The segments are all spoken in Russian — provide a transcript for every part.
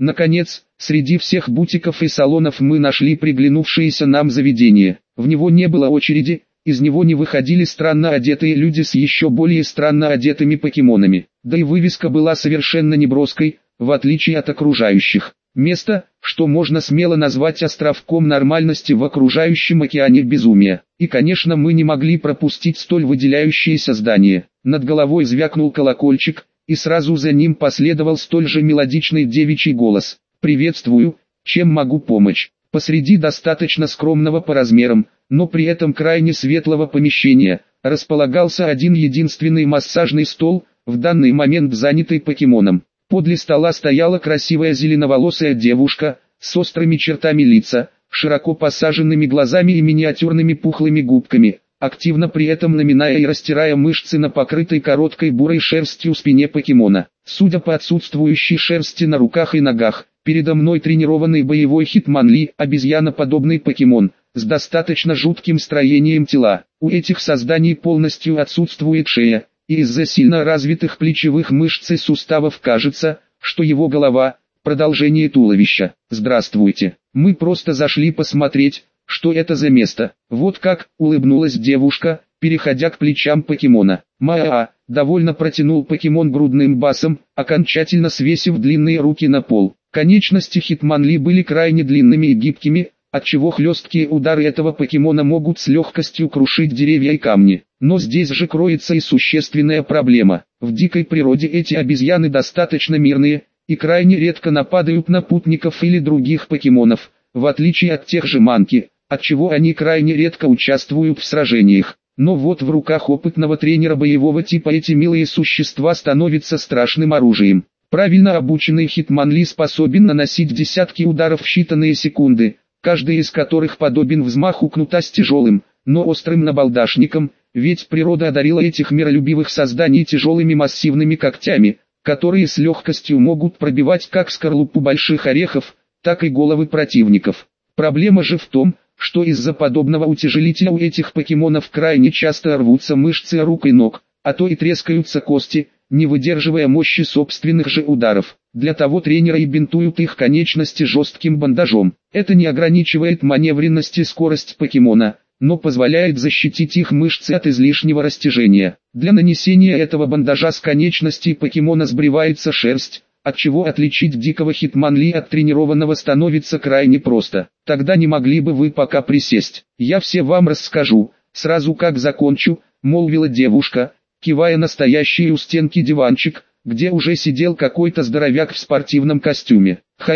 Наконец, среди всех бутиков и салонов мы нашли приглянувшееся нам заведение. В него не было очереди, из него не выходили странно одетые люди с еще более странно одетыми покемонами. Да и вывеска была совершенно неброской, в отличие от окружающих. Место, что можно смело назвать островком нормальности в окружающем океане безумия. И конечно мы не могли пропустить столь выделяющееся здание. Над головой звякнул колокольчик, и сразу за ним последовал столь же мелодичный девичий голос. «Приветствую, чем могу помочь?» Посреди достаточно скромного по размерам, но при этом крайне светлого помещения, располагался один единственный массажный стол, в данный момент занятый покемоном. Подле стола стояла красивая зеленоволосая девушка, с острыми чертами лица, широко посаженными глазами и миниатюрными пухлыми губками, активно при этом наминая и растирая мышцы на покрытой короткой бурой шерстью спине покемона. Судя по отсутствующей шерсти на руках и ногах, передо мной тренированный боевой Хитманли, обезьяноподобный покемон, с достаточно жутким строением тела. У этих созданий полностью отсутствует шея, и из-за сильно развитых плечевых мышц и суставов кажется, что его голова – продолжение туловища. «Здравствуйте, мы просто зашли посмотреть, что это за место». Вот как, улыбнулась девушка, переходя к плечам покемона. «Маа», довольно протянул покемон грудным басом, окончательно свесив длинные руки на пол. Конечности Хитманли были крайне длинными и гибкими, отчего хлесткие удары этого покемона могут с легкостью крушить деревья и камни. Но здесь же кроется и существенная проблема. В дикой природе эти обезьяны достаточно мирные, и крайне редко нападают на путников или других покемонов, в отличие от тех же манки, отчего они крайне редко участвуют в сражениях. Но вот в руках опытного тренера боевого типа эти милые существа становятся страшным оружием. Правильно обученный Хитманли способен наносить десятки ударов в считанные секунды, каждый из которых подобен взмаху кнута с тяжелым, но острым набалдашником, ведь природа одарила этих миролюбивых созданий тяжелыми массивными когтями, которые с легкостью могут пробивать как скорлупу больших орехов, так и головы противников. Проблема же в том, что из-за подобного утяжелителя у этих покемонов крайне часто рвутся мышцы рук и ног, а то и трескаются кости, не выдерживая мощи собственных же ударов. Для того тренера и бинтуют их конечности жестким бандажом. Это не ограничивает маневренность и скорость покемона, но позволяет защитить их мышцы от излишнего растяжения. Для нанесения этого бандажа с конечностей покемона сбривается шерсть, отчего отличить дикого Хитманли от тренированного становится крайне просто. Тогда не могли бы вы пока присесть? Я все вам расскажу, сразу как закончу, молвила девушка, кивая на стоящий у стенки диванчик, где уже сидел какой-то здоровяк в спортивном костюме.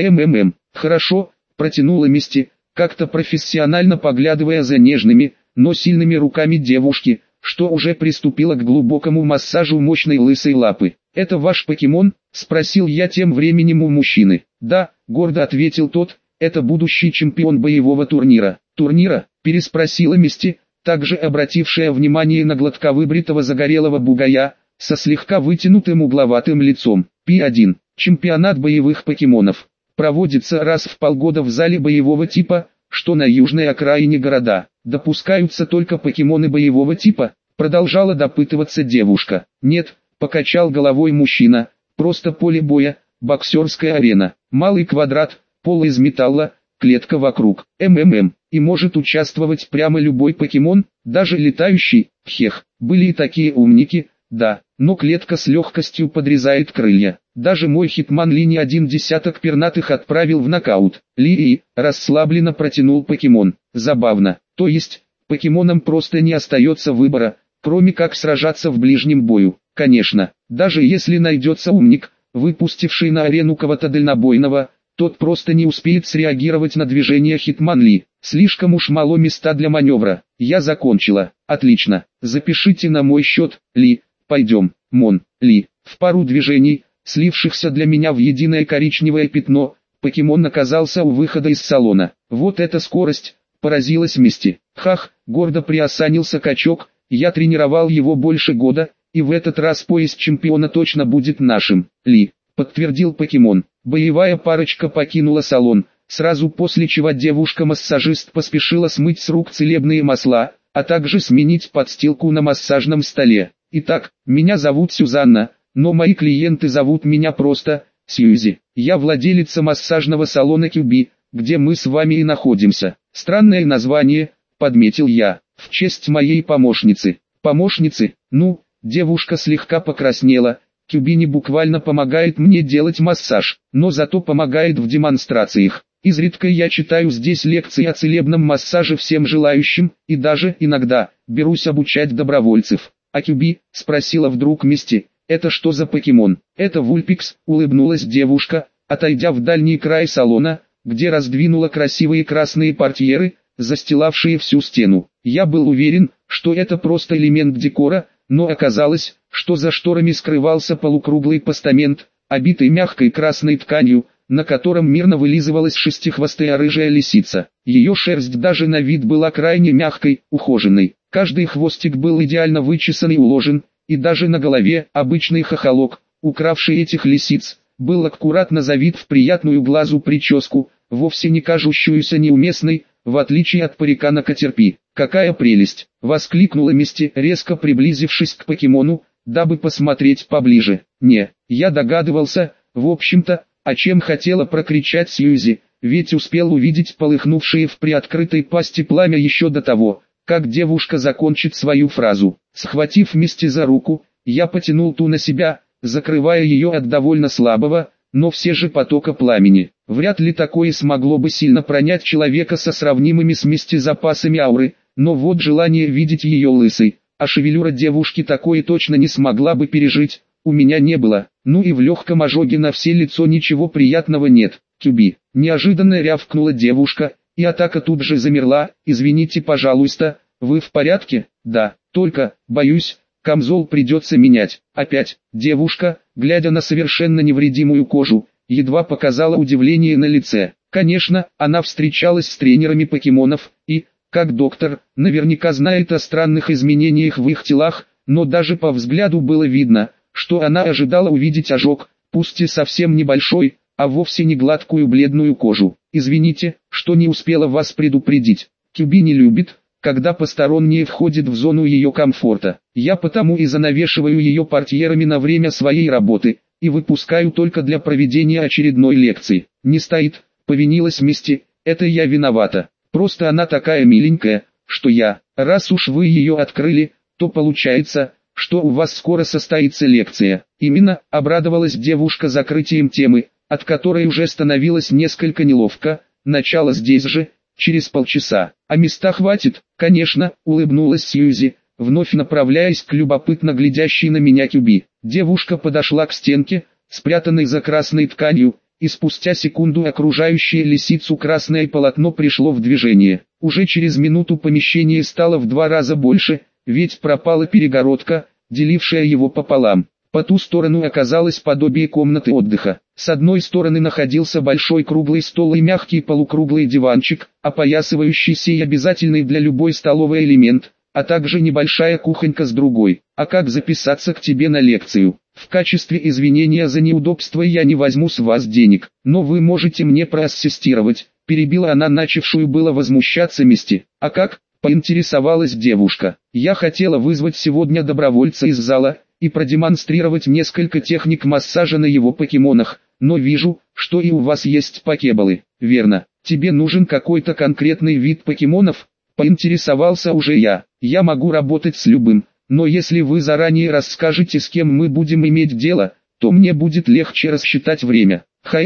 Хорошо, протянула Мисти, как-то профессионально поглядывая за нежными, но сильными руками девушки, что уже приступила к глубокому массажу мощной лысой лапы. «Это ваш покемон?» – спросил я тем временем у мужчины. «Да», – гордо ответил тот, – «это будущий чемпион боевого турнира». «Турнира?» – переспросила Мисти, также обратившая внимание на гладковыбритого загорелого бугая, со слегка вытянутым угловатым лицом. P1. Чемпионат боевых покемонов. Проводится раз в полгода в зале боевого типа, что на южной окраине города. Допускаются только покемоны боевого типа, продолжала допытываться девушка. Нет, покачал головой мужчина, просто поле боя, боксерская арена, малый квадрат, пол из металла, клетка вокруг. И может участвовать прямо любой покемон, даже летающий. Хех, были и такие умники, да, но клетка с легкостью подрезает крылья. Даже мой Хитманли не один десяток пернатых отправил в нокаут. Расслабленно протянул покемон. Забавно, то есть, покемонам просто не остается выбора, кроме как сражаться в ближнем бою. Конечно, даже если найдется умник, выпустивший на арену кого-то дальнобойного, тот просто не успеет среагировать на движение Хитманли. Слишком уж мало места для маневра. Я закончила. Отлично. Запишите на мой счет, Ли. Пойдем, Мон, Ли. В пару движений, слившихся для меня в единое коричневое пятно, покемон оказался у выхода из салона. Вот эта скорость, поразилась Мисти. Хах, гордо приосанился качок, я тренировал его больше года, и в этот раз пояс чемпиона точно будет нашим. Ли, подтвердил покемон. Боевая парочка покинула салон, сразу после чего девушка-массажист поспешила смыть с рук целебные масла, а также сменить подстилку на массажном столе. Итак, меня зовут Сюзанна, но мои клиенты зовут меня просто Сьюзи. Я владелица массажного салона QB, где мы с вами и находимся. Странное название, подметил я, в честь моей помощницы. Помощницы? Ну, девушка слегка покраснела. QB не буквально помогает мне делать массаж, но зато помогает в демонстрациях. Изредка я читаю здесь лекции о целебном массаже всем желающим, и даже, иногда, берусь обучать добровольцев. А QB, спросила вдруг Мисти, это что за покемон? Это Вульпикс, улыбнулась девушка, отойдя в дальний край салона, где раздвинула красивые красные портьеры, застилавшие всю стену. Я был уверен, что это просто элемент декора, но оказалось, что за шторами скрывался полукруглый постамент, обитый мягкой красной тканью, на котором мирно вылизывалась шестихвостая рыжая лисица. Ее шерсть даже на вид была крайне мягкой, ухоженной. Каждый хвостик был идеально вычесан и уложен, и даже на голове обычный хохолок, укравший этих лисиц, был аккуратно завит в приятную глазу прическу, вовсе не кажущуюся неуместной, в отличие от парика на Катерпи. «Какая прелесть!» — воскликнула Мисти, резко приблизившись к покемону, дабы посмотреть поближе. «Не, я догадывался, в общем-то, о чем хотела прокричать Сьюзи, ведь успел увидеть полыхнувшие в приоткрытой пасти пламя еще до того, как девушка закончит свою фразу. Схватив Мисти за руку, я потянул ту на себя, закрывая ее от довольно слабого, но все же потока пламени. Вряд ли такое смогло бы сильно пронять человека со сравнимыми с Мисти запасами ауры, но вот желание видеть ее лысой, а шевелюра девушки такое точно не смогла бы пережить, у меня не было. Ну и в легком ожоге на все лицо ничего приятного нет. QB. Неожиданно рявкнула девушка, и атака тут же замерла. Извините, пожалуйста, вы в порядке? Да, только, боюсь, камзол придется менять. Опять, девушка, глядя на совершенно невредимую кожу, едва показала удивление на лице. Конечно, она встречалась с тренерами покемонов, и, как доктор, наверняка знает о странных изменениях в их телах, но даже по взгляду было видно, что она ожидала увидеть ожог, пусть и совсем небольшой, а вовсе не гладкую бледную кожу. Извините, что не успела вас предупредить. QB не любит, когда посторонние входят в зону ее комфорта. Я потому и занавешиваю ее портьерами на время своей работы, и выпускаю только для проведения очередной лекции. Не стоит, повинилась Мисти, это я виновата. Просто она такая миленькая, что раз уж вы ее открыли, то получается, что у вас скоро состоится лекция. Именно, обрадовалась девушка закрытием темы, от которой уже становилось несколько неловко. Начало здесь же, через полчаса. А места хватит? Конечно, улыбнулась Сьюзи, вновь направляясь к любопытно глядящей на меня QB. Девушка подошла к стенке, спрятанной за красной тканью, и спустя секунду окружающее лисицу красное полотно пришло в движение. Уже через минуту помещение стало в 2 раза больше, ведь пропала перегородка, делившая его пополам. По ту сторону оказалось подобие комнаты отдыха. С одной стороны находился большой круглый стол и мягкий полукруглый диванчик, опоясывающийся и обязательный для любой столовой элемент, а также небольшая кухонька с другой. А как записаться к тебе на лекцию? В качестве извинения за неудобство я не возьму с вас денег, но вы можете мне проассистировать, перебила она начавшую было возмущаться Мисти. А как? Поинтересовалась девушка. Я хотела вызвать сегодня добровольца из зала и продемонстрировать несколько техник массажа на его покемонах, но вижу, что и у вас есть покеболы. Верно, тебе нужен какой-то конкретный вид покемонов? Поинтересовался уже я. Я могу работать с любым, но если вы заранее расскажете, с кем мы будем иметь дело, то мне будет легче рассчитать время.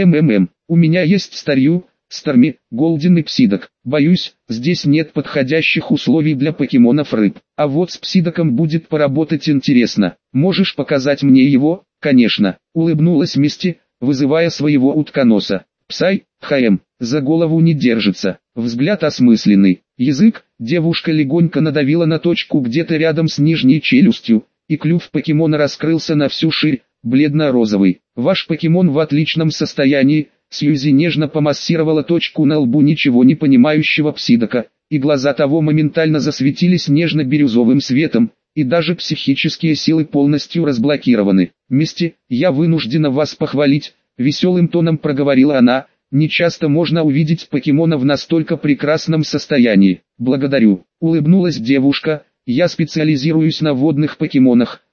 У меня есть старью, Старми, Голден и Псидок. Боюсь, здесь нет подходящих условий для покемонов рыб. А вот с Псидоком будет поработать интересно. Можешь показать мне его? Конечно. Улыбнулась Мисти, вызывая своего утконоса. Псай, за голову не держится. Взгляд осмысленный. Язык, девушка легонько надавила на точку где-то рядом с нижней челюстью, и клюв покемона раскрылся на всю ширь, бледно-розовый. Ваш покемон в отличном состоянии. Сьюзи нежно помассировала точку на лбу ничего не понимающего Псидока, и глаза того моментально засветились нежно-бирюзовым светом, и даже психические силы полностью разблокированы. Мисти, я вынуждена вас похвалить, веселым тоном проговорила она, не часто можно увидеть покемона в настолько прекрасном состоянии. Благодарю, улыбнулась девушка, я специализируюсь на водных покемонах,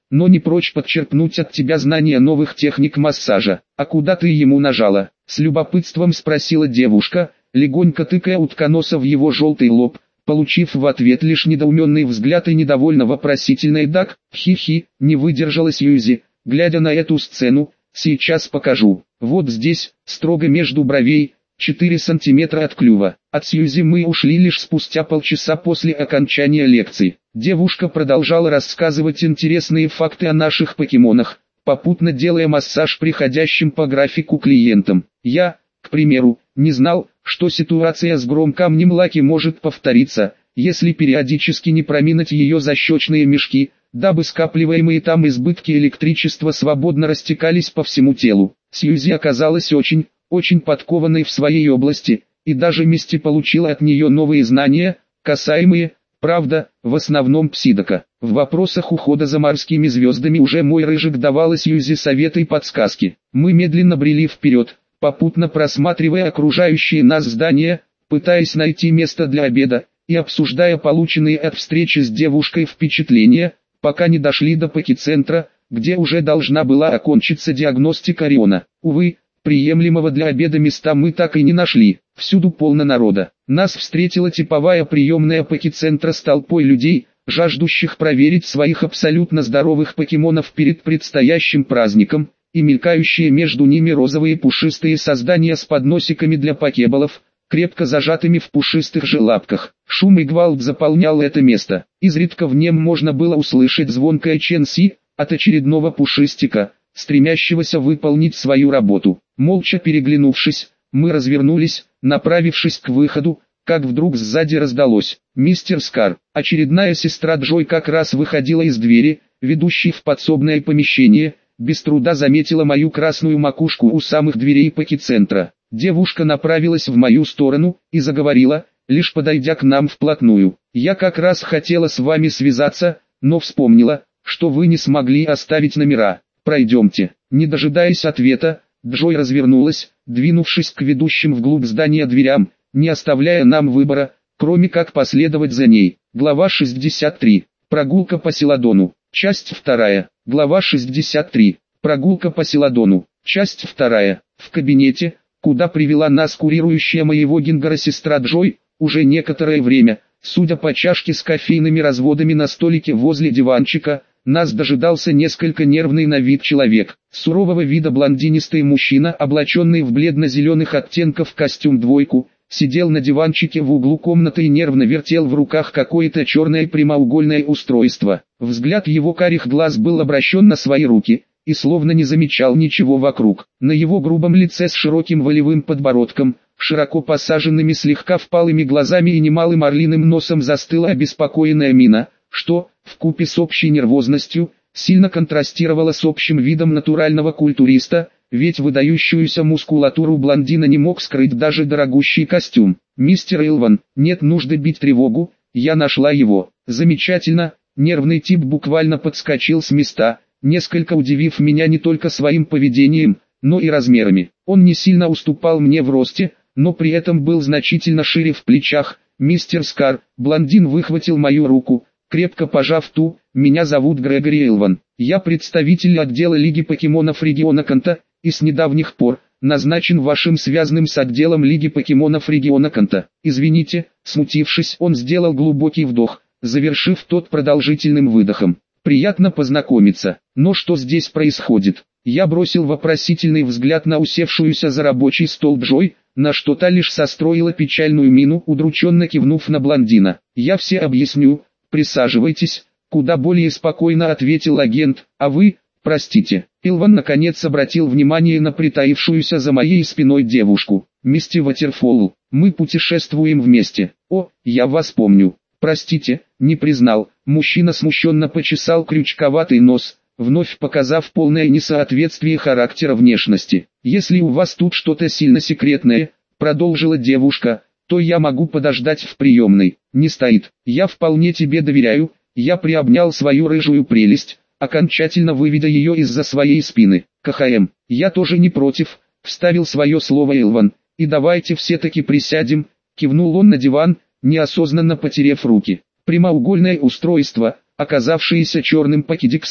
но не прочь подчерпнуть от тебя знания новых техник массажа. А куда ты ему нажала? С любопытством спросила девушка, легонько тыкая утконоса в его желтый лоб, получив в ответ лишь недоуменный взгляд и недовольно вопросительный «дак», «хи-хи», не выдержала Сьюзи, глядя на эту сцену. «Сейчас покажу. Вот здесь, строго между бровей, 4 сантиметра от клюва». От Сьюзи мы ушли лишь спустя полчаса после окончания лекции. Девушка продолжала рассказывать интересные факты о наших покемонах, попутно делая массаж приходящим по графику клиентам. Я, к примеру, не знал, что ситуация с громкамнем Лаки может повториться, если периодически не проминать ее защечные мешки, дабы скапливаемые там избытки электричества свободно растекались по всему телу. Сьюзи оказалась очень подкованной в своей области, и даже Мисти получила от нее новые знания, касаемые, правда, в основном псидока. В вопросах ухода за морскими звездами уже мой рыжик давала Сьюзи советы и подсказки. Мы медленно брели вперед, попутно просматривая окружающие нас здания, пытаясь найти место для обеда, и обсуждая полученные от встречи с девушкой впечатления, пока не дошли до Поки-центра, где уже должна была окончиться диагностика Ориона. Увы, приемлемого для обеда места мы так и не нашли, всюду полно народа. Нас встретила типовая приемная Поки-центра с толпой людей, жаждущих проверить своих абсолютно здоровых покемонов перед предстоящим праздником, и мелькающие между ними розовые пушистые создания с подносиками для покеболов, крепко зажатыми в пушистых же лапках. Шум и гвалт заполнял это место. Изредка в нем можно было услышать звонкое ченси от очередного пушистика, стремящегося выполнить свою работу. Молча переглянувшись, мы развернулись, направившись к выходу, как вдруг сзади раздалось: «Мистер Скар». Очередная сестра Джой как раз выходила из двери, ведущей в подсобное помещение, без труда заметила мою красную макушку у самых дверей Поки-центра. Девушка направилась в мою сторону и заговорила, лишь подойдя к нам вплотную: «Я как раз хотела с вами связаться, но вспомнила, что вы не смогли оставить номера. Пройдемте». Не дожидаясь ответа, Джой развернулась, двинувшись к ведущим вглубь здания дверям, не оставляя нам выбора, кроме как последовать за ней. Глава 63. Прогулка по Селадону. Часть 2. Глава 63. Прогулка по Селадону. Часть 2. В кабинете, куда привела нас курирующая моего Гингара сестра Джой, уже некоторое время, судя по чашке с кофейными разводами на столике возле диванчика, нас дожидался несколько нервный на вид человек. Сурового вида блондинистый мужчина, облаченный в бледно-зеленых оттенков костюм-двойку, сидел на диванчике в углу комнаты и нервно вертел в руках какое-то черное прямоугольное устройство. Взгляд его карих глаз был обращен на свои руки, и словно не замечал ничего вокруг. На его грубом лице с широким волевым подбородком, широко посаженными слегка впалыми глазами и немалым орлиным носом застыла обеспокоенная мина, что, вкупе с общей нервозностью, сильно контрастировало с общим видом натурального культуриста, ведь выдающуюся мускулатуру блондина не мог скрыть даже дорогущий костюм. «Мистер Илван, нет нужды бить тревогу, я нашла его». «Замечательно». Нервный тип буквально подскочил с места, несколько удивив меня не только своим поведением, но и размерами. Он не сильно уступал мне в росте, но при этом был значительно шире в плечах. «Мистер Скар», блондин выхватил мою руку, крепко пожав ту: «Меня зовут Грегори Илван. Я представитель отдела Лиги покемонов региона Канта, и с недавних пор назначен вашим связанным с отделом Лиги покемонов региона Канта». Извините, смутившись, он сделал глубокий вдох, завершив тот продолжительным выдохом. «Приятно познакомиться. Но что здесь происходит?» Я бросил вопросительный взгляд на усевшуюся за рабочий стол Джой, на что та лишь состроила печальную мину, удрученно кивнув на блондина. «Я все объясню, присаживайтесь», куда более спокойно ответил агент. «А вы, простите». Илван наконец обратил внимание на притаившуюся за моей спиной девушку. «Мисти Ватерфолл, мы путешествуем вместе». «О, я вас помню». «Простите, не признал». Мужчина смущенно почесал крючковатый нос, вновь показав полное несоответствие характера внешности. «Если у вас тут что-то сильно секретное», продолжила девушка, «то я могу подождать в приемной». «Не стоит. Я вполне тебе доверяю». Я приобнял свою рыжую прелесть, окончательно выведя ее из-за своей спины. «КХМ, я тоже не против», вставил свое слово Илван. «И давайте все-таки присядем», кивнул он на диван, неосознанно потеряв руки. Прямоугольное устройство, оказавшееся черным покедиксом,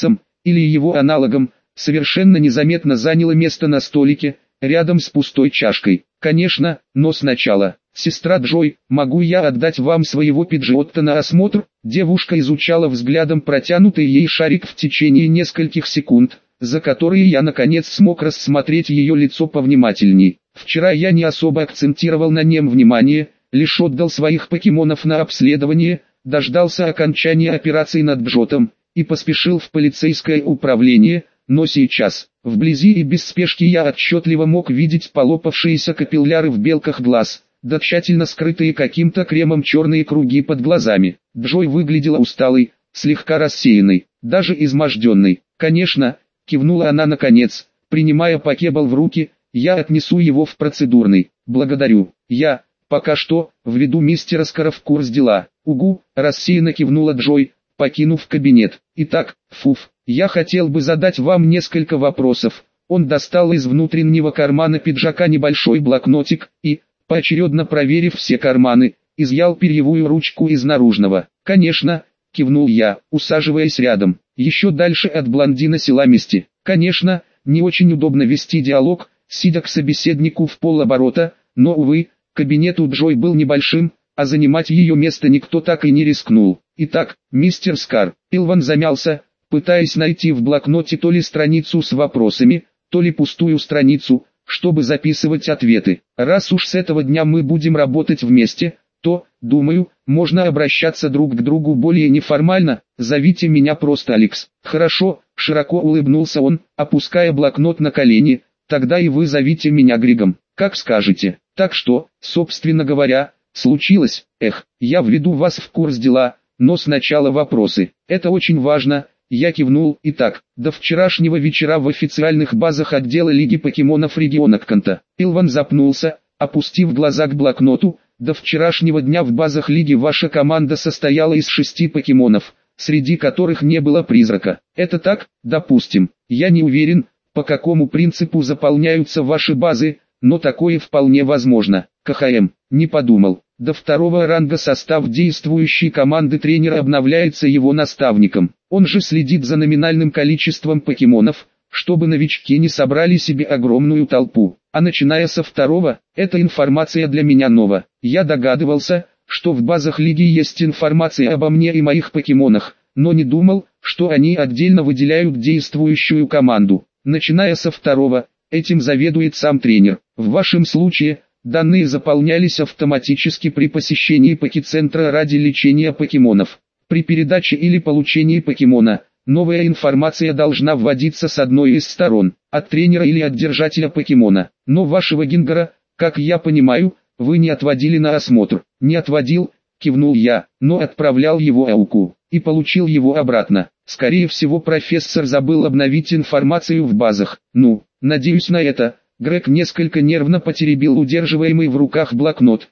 или его аналогом, совершенно незаметно заняло место на столике, рядом с пустой чашкой. Конечно, но сначала. «Сестра Джой, могу я отдать вам своего пиджотта на осмотр?» Девушка изучала взглядом протянутый ей шарик в течение нескольких секунд, за которые я наконец смог рассмотреть ее лицо повнимательней. Вчера я не особо акцентировал на нем внимание, лишь отдал своих покемонов на обследование, дождался окончания операции над Джотом и поспешил в полицейское управление, но сейчас, вблизи и без спешки я отчетливо мог видеть полопавшиеся капилляры в белках глаз, да тщательно скрытые каким-то кремом черные круги под глазами. Джой выглядела усталой, слегка рассеянной, даже изможденной. «Конечно», — кивнула она наконец, принимая покебал в руки, — «я отнесу его в процедурный». «Благодарю. Я, пока что, введу мистера Скара в курс дела». «Угу», — рассеянно кивнула Джой, покинув кабинет. «Итак, Фуф, я хотел бы задать вам несколько вопросов». Он достал из внутреннего кармана пиджака небольшой блокнотик и, поочередно проверив все карманы, изъял перьевую ручку из наружного. «Конечно», — кивнул я, усаживаясь рядом. Еще дальше от блондина села мести. «Конечно, не очень удобно вести диалог, сидя к собеседнику в полоборота, но, увы, кабинет у Джой был небольшим, а занимать ее место никто так и не рискнул. Итак, мистер Скар». Илван замялся, пытаясь найти в блокноте то ли страницу с вопросами, то ли пустую страницу, чтобы записывать ответы. «Раз уж с этого дня мы будем работать вместе, то, думаю, можно обращаться друг к другу более неформально, зовите меня просто Алекс». «Хорошо», — широко улыбнулся он, опуская блокнот на колени, «тогда и вы зовите меня Григом, как скажете». «Так что, собственно говоря, случилось?» «Я введу вас в курс дела, но сначала вопросы. Это очень важно». Я кивнул. «Итак, до вчерашнего вечера в официальных базах отдела Лиги покемонов региона Канта». Илван запнулся, опустив глаза к блокноту. «До вчерашнего дня в базах Лиги ваша команда состояла из 6 покемонов, среди которых не было призрака. Это так? Допустим. Я не уверен, по какому принципу заполняются ваши базы, но такое вполне возможно». КХМ. Не подумал. До 2-го ранга состав действующей команды тренера обновляется его наставником. Он же следит за номинальным количеством покемонов, чтобы новички не собрали себе огромную толпу. А начиная со 2-го, эта информация для меня нова. Я догадывался, что в базах Лиги есть информация обо мне и моих покемонах, но не думал, что они отдельно выделяют действующую команду. Начиная со 2-го, этим заведует сам тренер. В вашем случае, данные заполнялись автоматически при посещении покецентра ради лечения покемонов. При передаче или получении покемона, новая информация должна вводиться с одной из сторон, от тренера или от держателя покемона. Но вашего Гингера, как я понимаю, вы не отводили на осмотр. «Не отводил», — кивнул я, «но отправлял его Ауку, и получил его обратно. Скорее всего, профессор забыл обновить информацию в базах. Ну, надеюсь на это». Грег несколько нервно потеребил удерживаемый в руках блокнот.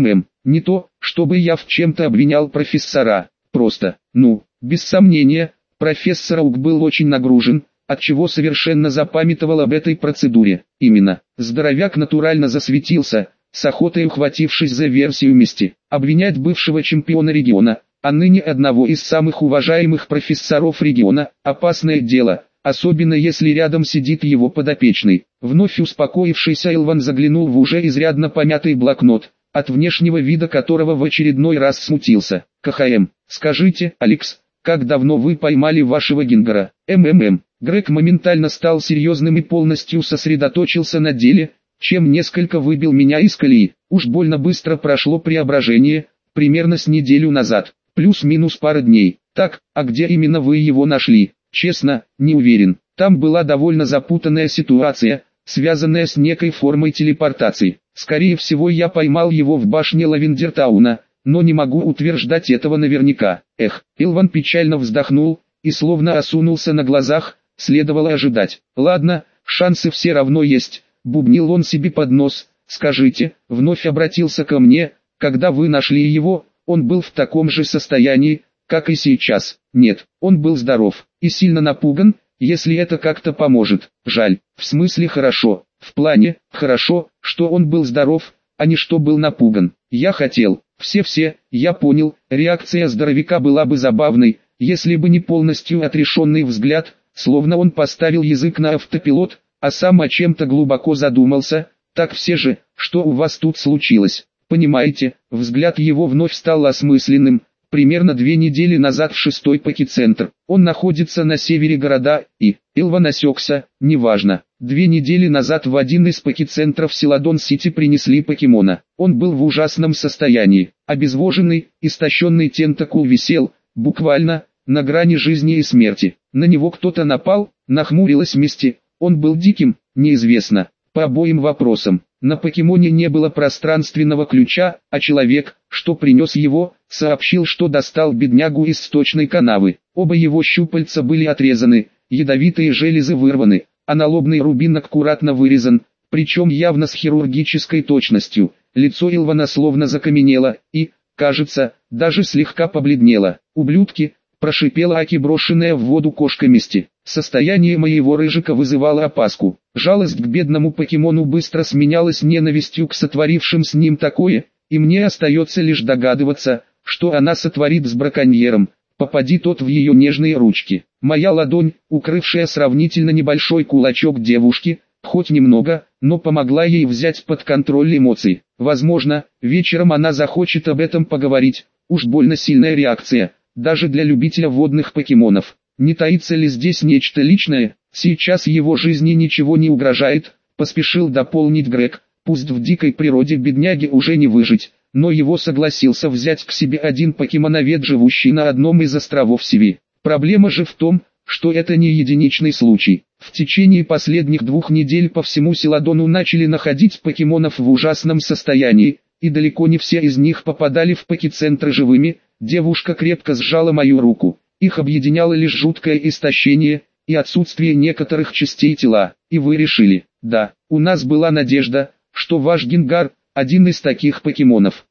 Не то, чтобы я в чем-то обвинял профессора. Просто, без сомнения, профессор Аук был очень нагружен, отчего совершенно запамятовал об этой процедуре. Именно. Здоровяк натурально засветился, с охотой ухватившись за версию мести. Обвинять бывшего чемпиона региона, а ныне одного из самых уважаемых профессоров региона, опасное дело, особенно если рядом сидит его подопечный. Вновь успокоившийся Илван заглянул в уже изрядно помятый блокнот, от внешнего вида которого в очередной раз смутился. КХМ. «Скажите, Алекс, как давно вы поймали вашего Гингера?» Грег моментально стал серьезным и полностью сосредоточился на деле, чем несколько выбил меня из колеи. Уж больно быстро прошло преображение, примерно с неделю назад, плюс-минус пара дней. «Так, а где именно вы его нашли?» «Честно, не уверен. Там была довольно запутанная ситуация, связанная с некой формой телепортации. Скорее всего, я поймал его в башне Лавендертауна, но не могу утверждать этого наверняка». Илван печально вздохнул и словно осунулся на глазах, следовало ожидать. «Ладно, шансы все равно есть», — бубнил он себе под нос. «Скажите», — вновь обратился ко мне, «когда вы нашли его, он был в таком же состоянии, как и сейчас?» «Нет, он был здоров и сильно напуган, если это как-то поможет». «Жаль, в смысле хорошо, в плане, хорошо, что он был здоров, а не что был напуган. Я хотел, я понял, реакция здоровяка была бы забавной, если бы не полностью отрешенный взгляд, словно он поставил язык на автопилот, а сам о чем-то глубоко задумался. Так все же, что у вас тут случилось? Понимаете, взгляд его вновь стал осмысленным. Примерно 2 недели назад в 6-й Поки-центр. Он находится на севере города, и Илван осекся, неважно. 2 недели назад в один из Поки-центров Силадон-Сити принесли покемона. Он был в ужасном состоянии. Обезвоженный, истощенный Тентакул висел, буквально, на грани жизни и смерти. На него кто-то напал, нахмурилась Мисти. Он был диким, неизвестно. По обоим вопросам. На покемоне не было пространственного ключа, а человек, что принес его, сообщил, что достал беднягу из сточной канавы. Оба его щупальца были отрезаны, ядовитые железы вырваны, а налобный рубин аккуратно вырезан, причем явно с хирургической точностью. Лицо Илвана словно закаменело и, кажется, даже слегка побледнело. «Ублюдки!» – прошипела Аки, брошенная в воду кошка Мисти. Состояние моего рыжика вызывало опаску. Жалость к бедному покемону быстро сменялась ненавистью к сотворившим с ним такое, и мне остается лишь догадываться, что она сотворит с браконьером, попади тот в ее нежные ручки. Моя ладонь, укрывшая сравнительно небольшой кулачок девушки, хоть немного, но помогла ей взять под контроль эмоций. Возможно, вечером она захочет об этом поговорить, уж больно сильная реакция, даже для любителя водных покемонов. Не таится ли здесь нечто личное? Сейчас его жизни ничего не угрожает, поспешил дополнить Грег. Пусть в дикой природе бедняге уже не выжить, но его согласился взять к себе один покемоновед, живущий на одном из островов Сиви. Проблема же в том, что это не единичный случай. В течение последних 2 недель по всему Силадону начали находить покемонов в ужасном состоянии, и далеко не все из них попадали в Поки-центры живыми. Девушка крепко сжала мою руку. Их объединяло лишь жуткое истощение и отсутствие некоторых частей тела. И вы решили, да, у нас была надежда, что ваш Генгар – один из таких покемонов.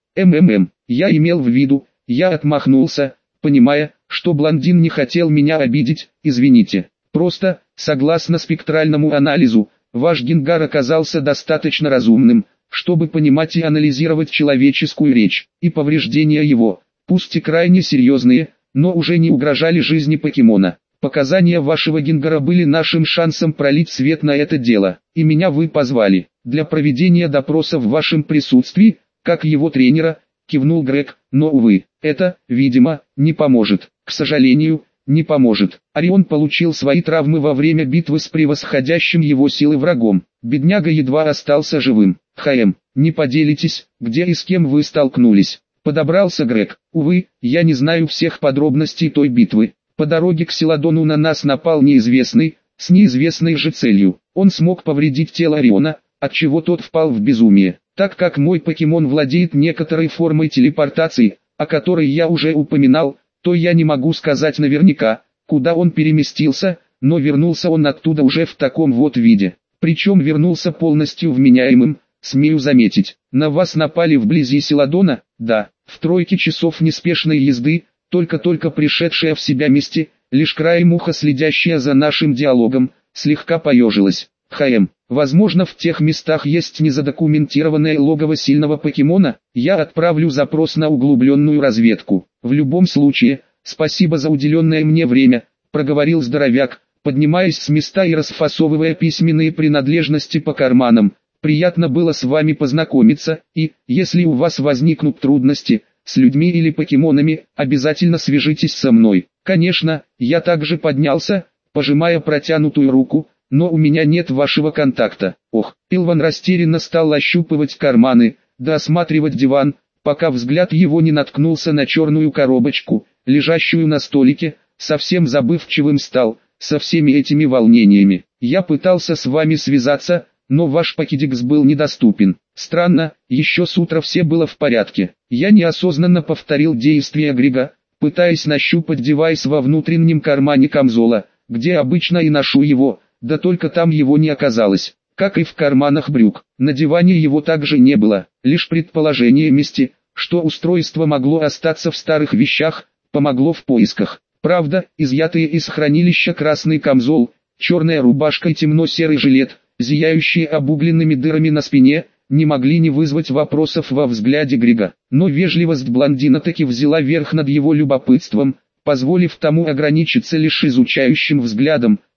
Я имел в виду, я отмахнулся, понимая, что блондин не хотел меня обидеть, извините. Просто, согласно спектральному анализу, ваш Генгар оказался достаточно разумным, чтобы понимать и анализировать человеческую речь, и повреждения его, пусть и крайне серьезные, но уже не угрожали жизни покемона. Показания вашего Генгара были нашим шансом пролить свет на это дело, и меня вы позвали, для проведения допроса в вашем присутствии, как его тренера, кивнул Грег, но увы, это, видимо, не поможет, к сожалению, не поможет. Орион получил свои травмы во время битвы с превосходящим его силы врагом, бедняга едва остался живым. Не поделитесь, где и с кем вы столкнулись? Подобрался Грег. Увы, я не знаю всех подробностей той битвы. По дороге к Силадону на нас напал неизвестный, с неизвестной же целью. Он смог повредить тело Ориона, отчего тот впал в безумие. Так как мой покемон владеет некоторой формой телепортации, о которой я уже упоминал, то я не могу сказать наверняка, куда он переместился, но вернулся он оттуда уже в таком вот виде. Причем вернулся полностью вменяемым, смею заметить. На вас напали вблизи Силадона? Да. В 3 часов неспешной езды, только-только пришедшая в себя Мисти, лишь краем уха следящая за нашим диалогом, слегка поежилась. Возможно, в тех местах есть незадокументированное логово сильного покемона. Я отправлю запрос на углубленную разведку. В любом случае, спасибо за уделенное мне время, проговорил здоровяк, поднимаясь с места и расфасовывая письменные принадлежности по карманам. Приятно было с вами познакомиться, и, если у вас возникнут трудности, с людьми или покемонами, обязательно свяжитесь со мной. Конечно, я также поднялся, пожимая протянутую руку, но у меня нет вашего контакта. Ох, Илван растерянно стал ощупывать карманы, да осматривать диван, пока взгляд его не наткнулся на черную коробочку, лежащую на столике, совсем забывчивым стал, со всеми этими волнениями. Я пытался с вами связаться, но ваш покедикс был недоступен. Странно, еще с утра все было в порядке. Я неосознанно повторил действия Грега, пытаясь нащупать девайс во внутреннем кармане камзола, где обычно и ношу его, да только там его не оказалось. Как и в карманах брюк, на диване его также не было. Лишь предположение Мисти, что устройство могло остаться в старых вещах, помогло в поисках. Правда, изъятые из хранилища красный камзол, черная рубашка и темно-серый жилет, зияющие обугленными дырами на спине, не могли не вызвать вопросов во взгляде Грега. Но вежливость блондина таки взяла верх над его любопытством, позволив тому ограничиться лишь изучающим взглядом,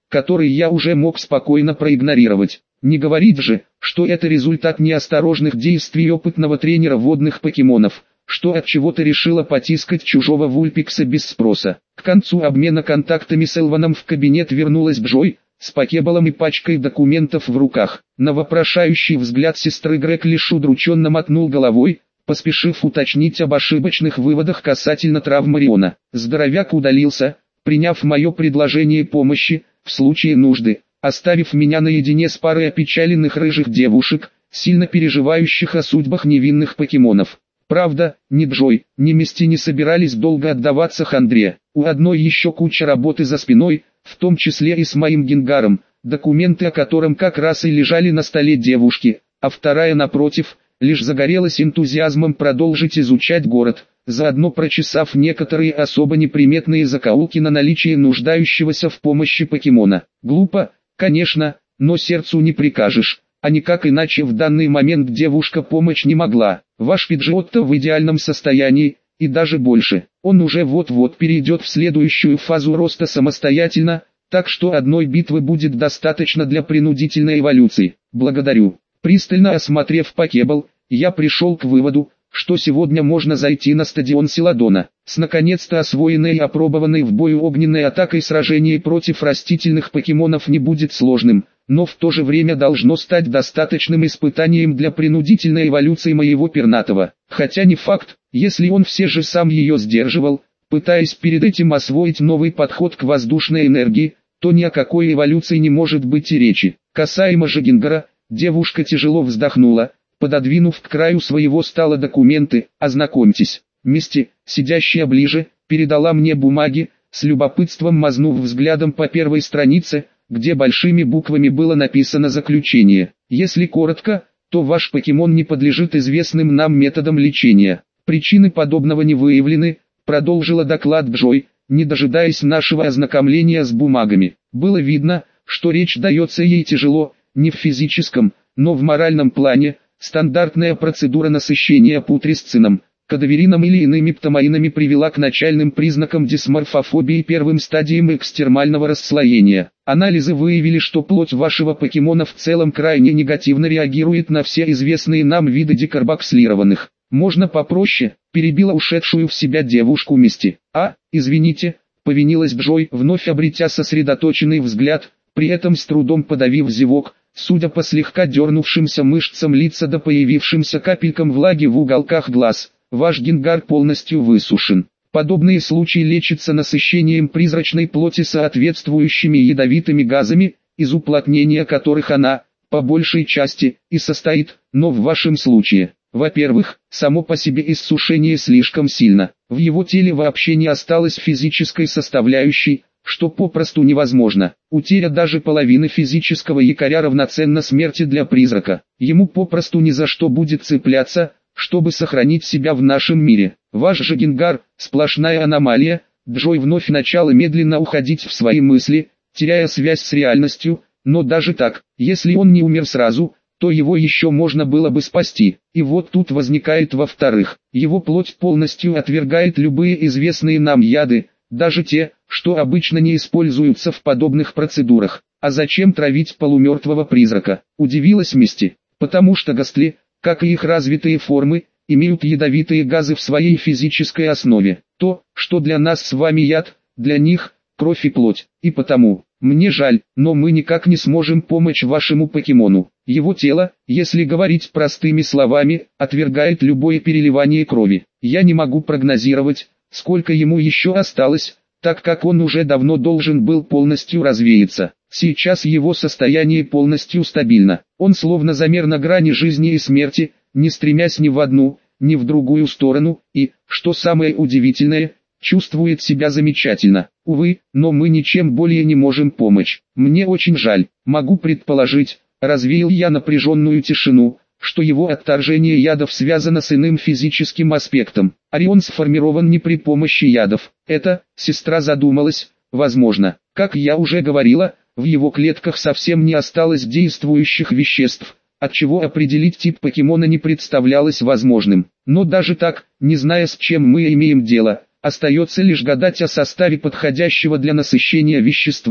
который я уже мог спокойно проигнорировать. Не говорить же, что это результат неосторожных действий опытного тренера водных покемонов, что от чего-то решила потискать чужого Вульпикса без спроса. К концу обмена контактами с Элваном в кабинет вернулась Джой, с покеболом и пачкой документов в руках. На вопрошающий взгляд сестры Грег лишь удрученно мотнул головой, поспешив уточнить об ошибочных выводах касательно травм Мариона. Здоровяк удалился, приняв мое предложение помощи, в случае нужды, оставив меня наедине с парой опечаленных рыжих девушек, сильно переживающих о судьбах невинных покемонов. Правда, ни Джой, ни Мисти не собирались долго отдаваться хандре. У одной еще куча работы за спиной, в том числе и с моим Генгаром, документы о котором как раз и лежали на столе девушки, а вторая, напротив, лишь загорелась энтузиазмом продолжить изучать город, заодно прочесав некоторые особо неприметные закоулки на наличие нуждающегося в помощи покемона. Глупо, конечно, но сердцу не прикажешь, а никак иначе в данный момент девушка помочь не могла. Ваш Пиджиотто в идеальном состоянии, и даже больше. Он уже вот-вот перейдет в следующую фазу роста самостоятельно, так что одной битвы будет достаточно для принудительной эволюции. Благодарю. Пристально осмотрев покебол, я пришел к выводу, что сегодня можно зайти на стадион Селадона. С наконец-то освоенной и опробованной в бою огненной атакой сражение против растительных покемонов не будет сложным, но в то же время должно стать достаточным испытанием для принудительной эволюции моего пернатого. Хотя не факт, если он все же сам ее сдерживал, пытаясь перед этим освоить новый подход к воздушной энергии, то ни о какой эволюции не может быть и речи. Касаемо же Генгара, девушка тяжело вздохнула, пододвинув к краю своего стола документы. Ознакомьтесь. Мисти, сидящая ближе, передала мне бумаги, с любопытством мазнув взглядом по первой странице, где большими буквами было написано заключение. Если коротко, то ваш покемон не подлежит известным нам методам лечения. Причины подобного не выявлены, продолжила доклад Джой, не дожидаясь нашего ознакомления с бумагами. Было видно, что речь дается ей тяжело, не в физическом, но в моральном плане. Стандартная процедура насыщения путрисцином, кадаверином или иными птамаинами привела к начальным признакам дисморфофобии первым стадиям экстермального расслоения. Анализы выявили, что плоть вашего покемона в целом крайне негативно реагирует на все известные нам виды декарбоксилированных. Можно попроще, перебила ушедшую в себя девушку Мисти. Извините, повинилась Джой, вновь обретя сосредоточенный взгляд, при этом с трудом подавив зевок. Судя по слегка дернувшимся мышцам лица да появившимся капелькам влаги в уголках глаз, ваш Генгар полностью высушен. Подобные случаи лечатся насыщением призрачной плоти соответствующими ядовитыми газами, из уплотнения которых она, по большей части, и состоит, но в вашем случае, во-первых, само по себе иссушение слишком сильно, в его теле вообще не осталось физической составляющей, что попросту невозможно. Утеря даже половины физического якоря равноценна смерти для призрака. Ему попросту ни за что будет цепляться, чтобы сохранить себя в нашем мире. Ваш же Генгар – сплошная аномалия. Джой вновь начала медленно уходить в свои мысли, теряя связь с реальностью, но даже так, если он не умер сразу, то его еще можно было бы спасти. И вот тут возникает во-вторых, его плоть полностью отвергает любые известные нам яды, даже те, что обычно не используются в подобных процедурах. А зачем травить полумертвого призрака? Удивилась Мисти. Потому что гастли, как и их развитые формы, имеют ядовитые газы в своей физической основе. То, что для нас с вами яд, для них – кровь и плоть. И потому, мне жаль, но мы никак не сможем помочь вашему покемону. Его тело, если говорить простыми словами, отвергает любое переливание крови. Я не могу прогнозировать, сколько ему еще осталось, так как он уже давно должен был полностью развеяться. Сейчас его состояние полностью стабильно. Он словно замер на грани жизни и смерти, не стремясь ни в одну, ни в другую сторону, и, что самое удивительное, чувствует себя замечательно. Увы, но мы ничем более не можем помочь. Мне очень жаль, могу предположить, развеял я напряженную тишину, что его отторжение ядов связано с иным физическим аспектом. Орион сформирован не при помощи ядов. Это, сестра задумалась, возможно. Как я уже говорила, в его клетках совсем не осталось действующих веществ, отчего определить тип покемона не представлялось возможным. Но даже так, не зная, с чем мы имеем дело, остается лишь гадать о составе подходящего для насыщения вещества.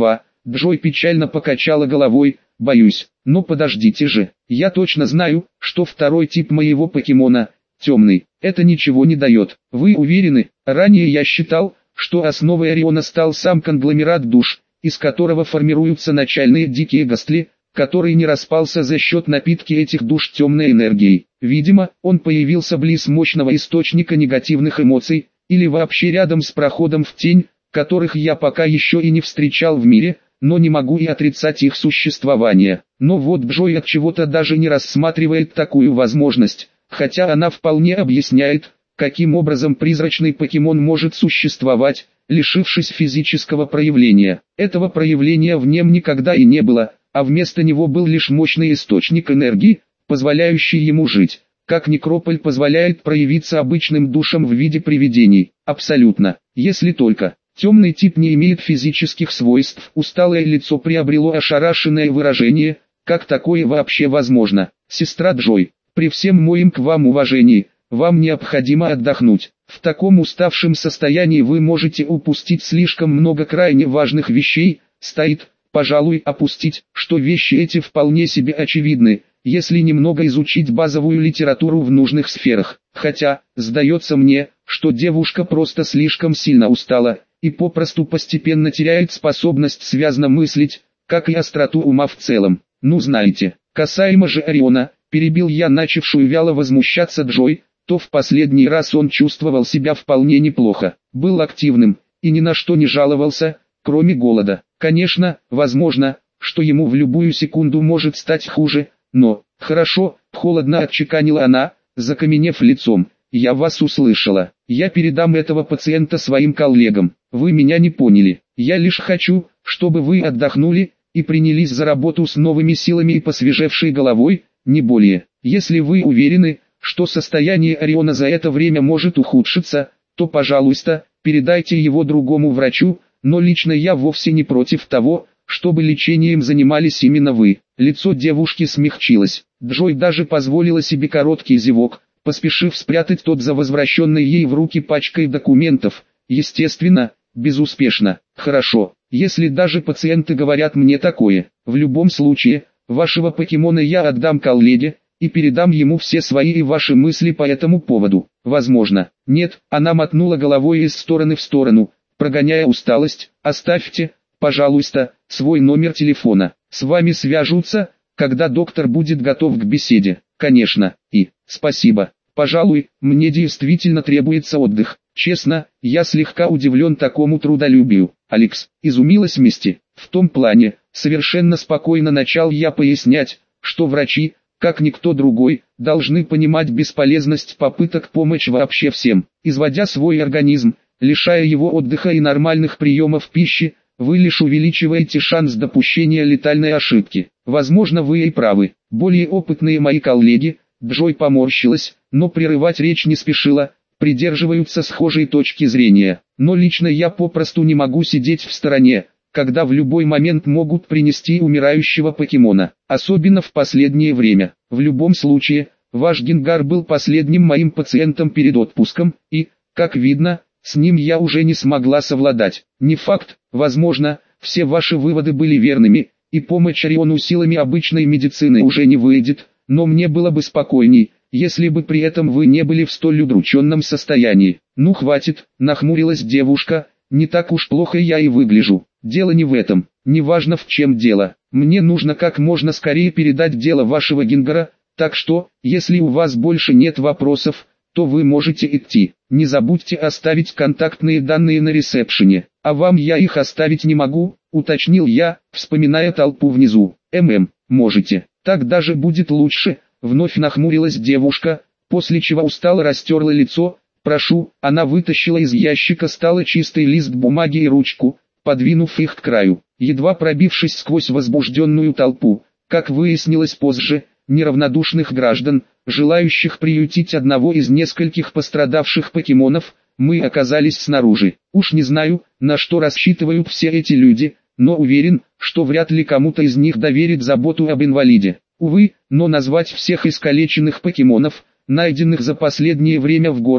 Джой печально покачала головой, боюсь. Но подождите же, я точно знаю, что второй тип моего покемона – темный. Это ничего не дает. Вы уверены? Ранее я считал, что основой Ориона стал сам конгломерат душ, из которого формируются начальные дикие гастли, который не распался за счет напитки этих душ темной энергией. Видимо, он появился близ мощного источника негативных эмоций, или вообще рядом с проходом в тень, которых я пока еще и не встречал в мире, но не могу и отрицать их существование. Но вот Джой от чего-то даже не рассматривает такую возможность, хотя она вполне объясняет, каким образом призрачный покемон может существовать, лишившись физического проявления. Этого проявления в нем никогда и не было, а вместо него был лишь мощный источник энергии, позволяющий ему жить. Как некрополь позволяет проявиться обычным душам в виде привидений. Абсолютно. Если только темный тип не имеет физических свойств. Усталое лицо приобрело ошарашенное выражение. Как такое вообще возможно? Сестра Джой, при всем моем к вам уважении, вам необходимо отдохнуть. В таком уставшем состоянии вы можете упустить слишком много крайне важных вещей. Стоит, пожалуй, опустить, что вещи эти вполне себе очевидны, если немного изучить базовую литературу в нужных сферах. Хотя, сдается мне, что девушка просто слишком сильно устала, и попросту постепенно теряет способность связно мыслить, как и остроту ума в целом. Ну знаете, касаемо же Ориона, перебил я начавшую вяло возмущаться Джой, то в последний раз он чувствовал себя вполне неплохо, был активным, и ни на что не жаловался, кроме голода. Конечно, возможно, что ему в любую секунду может стать хуже, но, хорошо, холодно отчеканила она, закаменев лицом, я вас услышала, я передам этого пациента своим коллегам, вы меня не поняли, я лишь хочу, чтобы вы отдохнули, и принялись за работу с новыми силами и посвежевшей головой, не более. Если вы уверены, что состояние Ориона за это время может ухудшиться, то, пожалуйста, передайте его другому врачу, но лично я вовсе не против того, чтобы лечением занимались именно вы. Лицо девушки смягчилось. Джой даже позволила себе короткий зевок, поспешив спрятать тот за возвращенной ей в руки пачкой документов. Естественно, безуспешно. Хорошо, если даже пациенты говорят мне такое. В любом случае, вашего покемона я отдам коллеге, и передам ему все свои и ваши мысли по этому поводу. Возможно. Нет, она мотнула головой из стороны в сторону, прогоняя усталость. Оставьте, пожалуйста, свой номер телефона. С вами свяжутся, когда доктор будет готов к беседе. Конечно. И, спасибо. Пожалуй, мне действительно требуется отдых. Честно, я слегка удивлен такому трудолюбию. Алекс, изумилась Мисти. В том плане, совершенно спокойно начал я пояснять, что врачи, как никто другой, должны понимать бесполезность попыток помочь вообще всем. Изводя свой организм, лишая его отдыха и нормальных приемов пищи, вы лишь увеличиваете шанс допущения летальной ошибки. Возможно, вы и правы. Более опытные мои коллеги, Джой поморщилась, но прерывать речь не спешила, придерживаются схожей точки зрения. Но лично я попросту не могу сидеть в стороне, когда в любой момент могут принести умирающего покемона, особенно в последнее время. В любом случае, ваш Генгар был последним моим пациентом перед отпуском, и, как видно, с ним я уже не смогла совладать. Не факт, возможно, все ваши выводы были верными, и помощь Ориону силами обычной медицины уже не выйдет, но мне было бы спокойней, если бы при этом вы не были в столь удрученном состоянии. Ну хватит, нахмурилась девушка, не так уж плохо я и выгляжу. Дело не в этом, неважно в чем дело. Мне нужно как можно скорее передать дело вашего Генгара, так что, если у вас больше нет вопросов, то вы можете идти. Не забудьте оставить контактные данные на ресепшене. А вам я их оставить не могу, уточнил я, вспоминая толпу внизу. Можете. Так даже будет лучше, вновь нахмурилась девушка, после чего устало растерла лицо. Прошу, она вытащила из ящика стола чистый лист бумаги и ручку, подвинув их к краю, едва пробившись сквозь возбужденную толпу, как выяснилось позже, неравнодушных граждан, желающих приютить одного из нескольких пострадавших покемонов, мы оказались снаружи. Уж не знаю, на что рассчитывают все эти люди, но уверен, что вряд ли кому-то из них доверит заботу об инвалиде. Увы, но назвать всех искалеченных покемонов, найденных за последнее время в городе,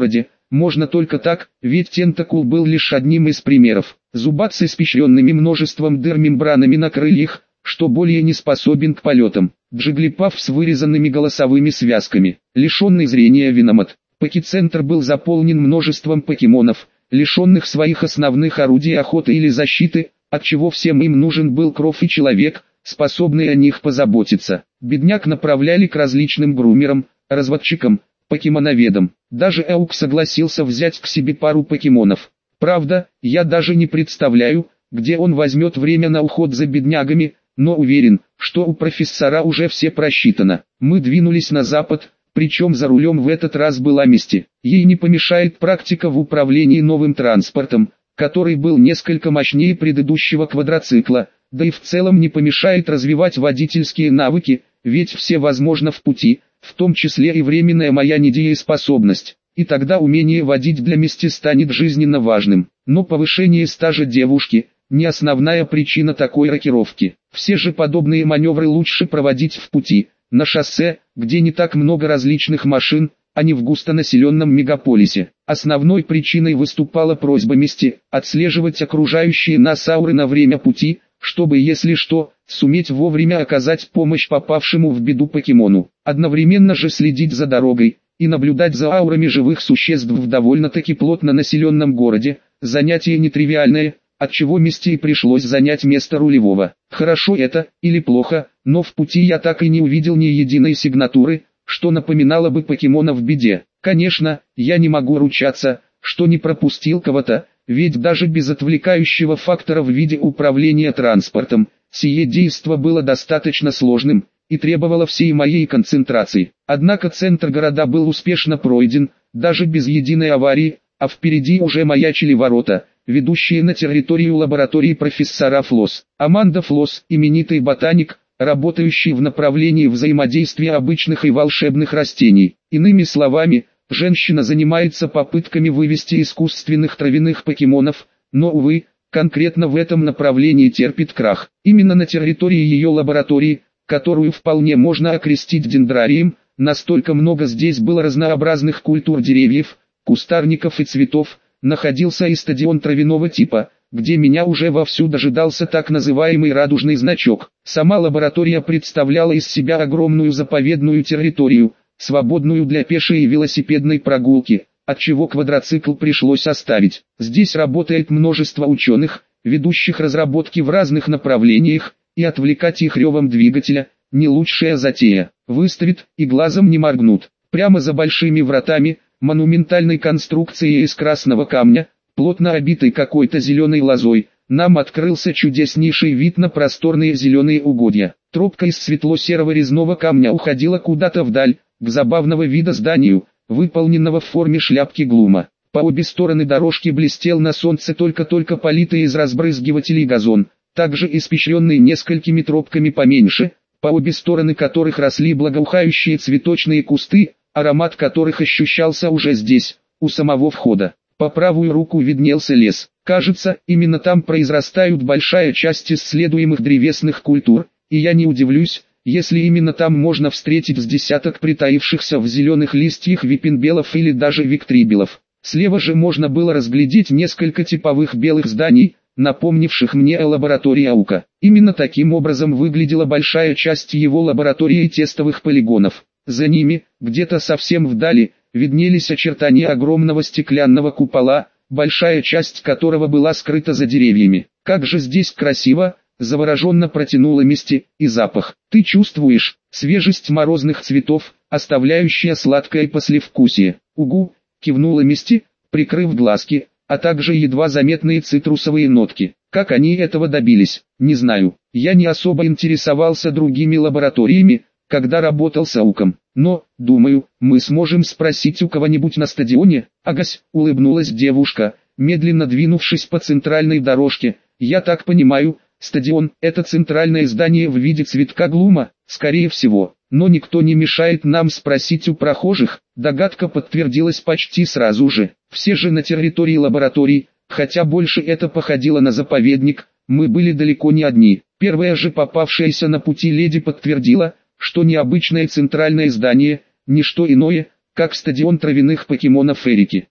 можно только так, ведь Тентакул был лишь одним из примеров. Зубат с испещренными множеством дыр мембранами на крыльях, что более не способен к полетам. Джиглипаф с вырезанными голосовыми связками. Лишенный зрения Веномот. Покецентр был заполнен множеством покемонов, лишенных своих основных орудий охоты или защиты, отчего всем им нужен был кров и человек, способный о них позаботиться. Бедняк направляли к различным грумерам, разводчикам, покемоноведам. Даже Эук согласился взять к себе пару покемонов. Правда, я даже не представляю, где он возьмет время на уход за беднягами, но уверен, что у профессора уже все просчитано. Мы двинулись на запад, причем за рулем в этот раз была Мисти. Ей не помешает практика в управлении новым транспортом, который был несколько мощнее предыдущего квадроцикла, да и в целом не помешает развивать водительские навыки, ведь все возможно в пути, в том числе и временная моя недееспособность. И тогда умение водить для Мисти станет жизненно важным. Но повышение стажа девушки – не основная причина такой рокировки. Все же подобные маневры лучше проводить в пути, на шоссе, где не так много различных машин, а не в густонаселенном мегаполисе. Основной причиной выступала просьба Мисти отслеживать окружающие нас ауры на время пути, чтобы, если что, суметь вовремя оказать помощь попавшему в беду покемону. Одновременно же следить за дорогой и наблюдать за аурами живых существ в довольно-таки плотно населенном городе, занятие нетривиальное, отчего Мисти пришлось занять место рулевого. Хорошо это, или плохо, но в пути я так и не увидел ни единой сигнатуры, что напоминало бы покемона в беде. Конечно, я не могу ручаться, что не пропустил кого-то, ведь даже без отвлекающего фактора в виде управления транспортом, сие действо было достаточно сложным и требовало всей моей концентрации. Однако центр города был успешно пройден, даже без единой аварии, а впереди уже маячили ворота, ведущие на территорию лаборатории профессора Флосс. Аманда Флосс, именитый ботаник, работающий в направлении взаимодействия обычных и волшебных растений. Иными словами, женщина занимается попытками вывести искусственных травяных покемонов, но, увы, конкретно в этом направлении терпит крах. Именно на территории ее лаборатории, которую вполне можно окрестить дендрарием, настолько много здесь было разнообразных культур деревьев, кустарников и цветов, находился и стадион травяного типа, где меня уже вовсю дожидался так называемый радужный значок. Сама лаборатория представляла из себя огромную заповедную территорию, свободную для пешей и велосипедной прогулки, отчего квадроцикл пришлось оставить. Здесь работает множество ученых, ведущих разработки в разных направлениях, и отвлекать их ревом двигателя – не лучшая затея. Выставит и глазом не моргнут. Прямо за большими вратами – монументальной конструкции из красного камня, плотно обитой какой-то зеленой лозой, нам открылся чудеснейший вид на просторные зеленые угодья. Тропка из светло-серого резного камня уходила куда-то вдаль, к забавного вида зданию, выполненного в форме шляпки Глума. По обе стороны дорожки блестел на солнце только-только политый из разбрызгивателей газон, также испещренный несколькими тропками поменьше, по обе стороны которых росли благоухающие цветочные кусты, аромат которых ощущался уже здесь, у самого входа. По правую руку виднелся лес. Кажется, именно там произрастают большая часть исследуемых древесных культур, и я не удивлюсь, если именно там можно встретить с десяток притаившихся в зеленых листьях випенбелов или даже виктрибелов. Слева же можно было разглядеть несколько типовых белых зданий, напомнивших мне о лаборатории Аука. Именно таким образом выглядела большая часть его лаборатории тестовых полигонов. За ними, где-то совсем вдали, виднелись очертания огромного стеклянного купола, большая часть которого была скрыта за деревьями. Как же здесь красиво, завороженно протянула Мисти, и запах. Ты чувствуешь свежесть морозных цветов, оставляющая сладкое послевкусие. Угу, кивнула Мисти, прикрыв глазки, а также едва заметные цитрусовые нотки. Как они этого добились, не знаю. Я не особо интересовался другими лабораториями, когда работал с Ауком. Но, думаю, мы сможем спросить у кого-нибудь на стадионе. Агась, улыбнулась девушка, медленно двинувшись по центральной дорожке. Я так понимаю, стадион – это центральное здание в виде цветка Глума, скорее всего. Но никто не мешает нам спросить у прохожих. Догадка подтвердилась почти сразу же. Все же на территории лаборатории, хотя больше это походило на заповедник, мы были далеко не одни. Первая же попавшаяся на пути леди подтвердила, что необычное центральное здание – не что иное, как стадион травяных покемонов Эрики.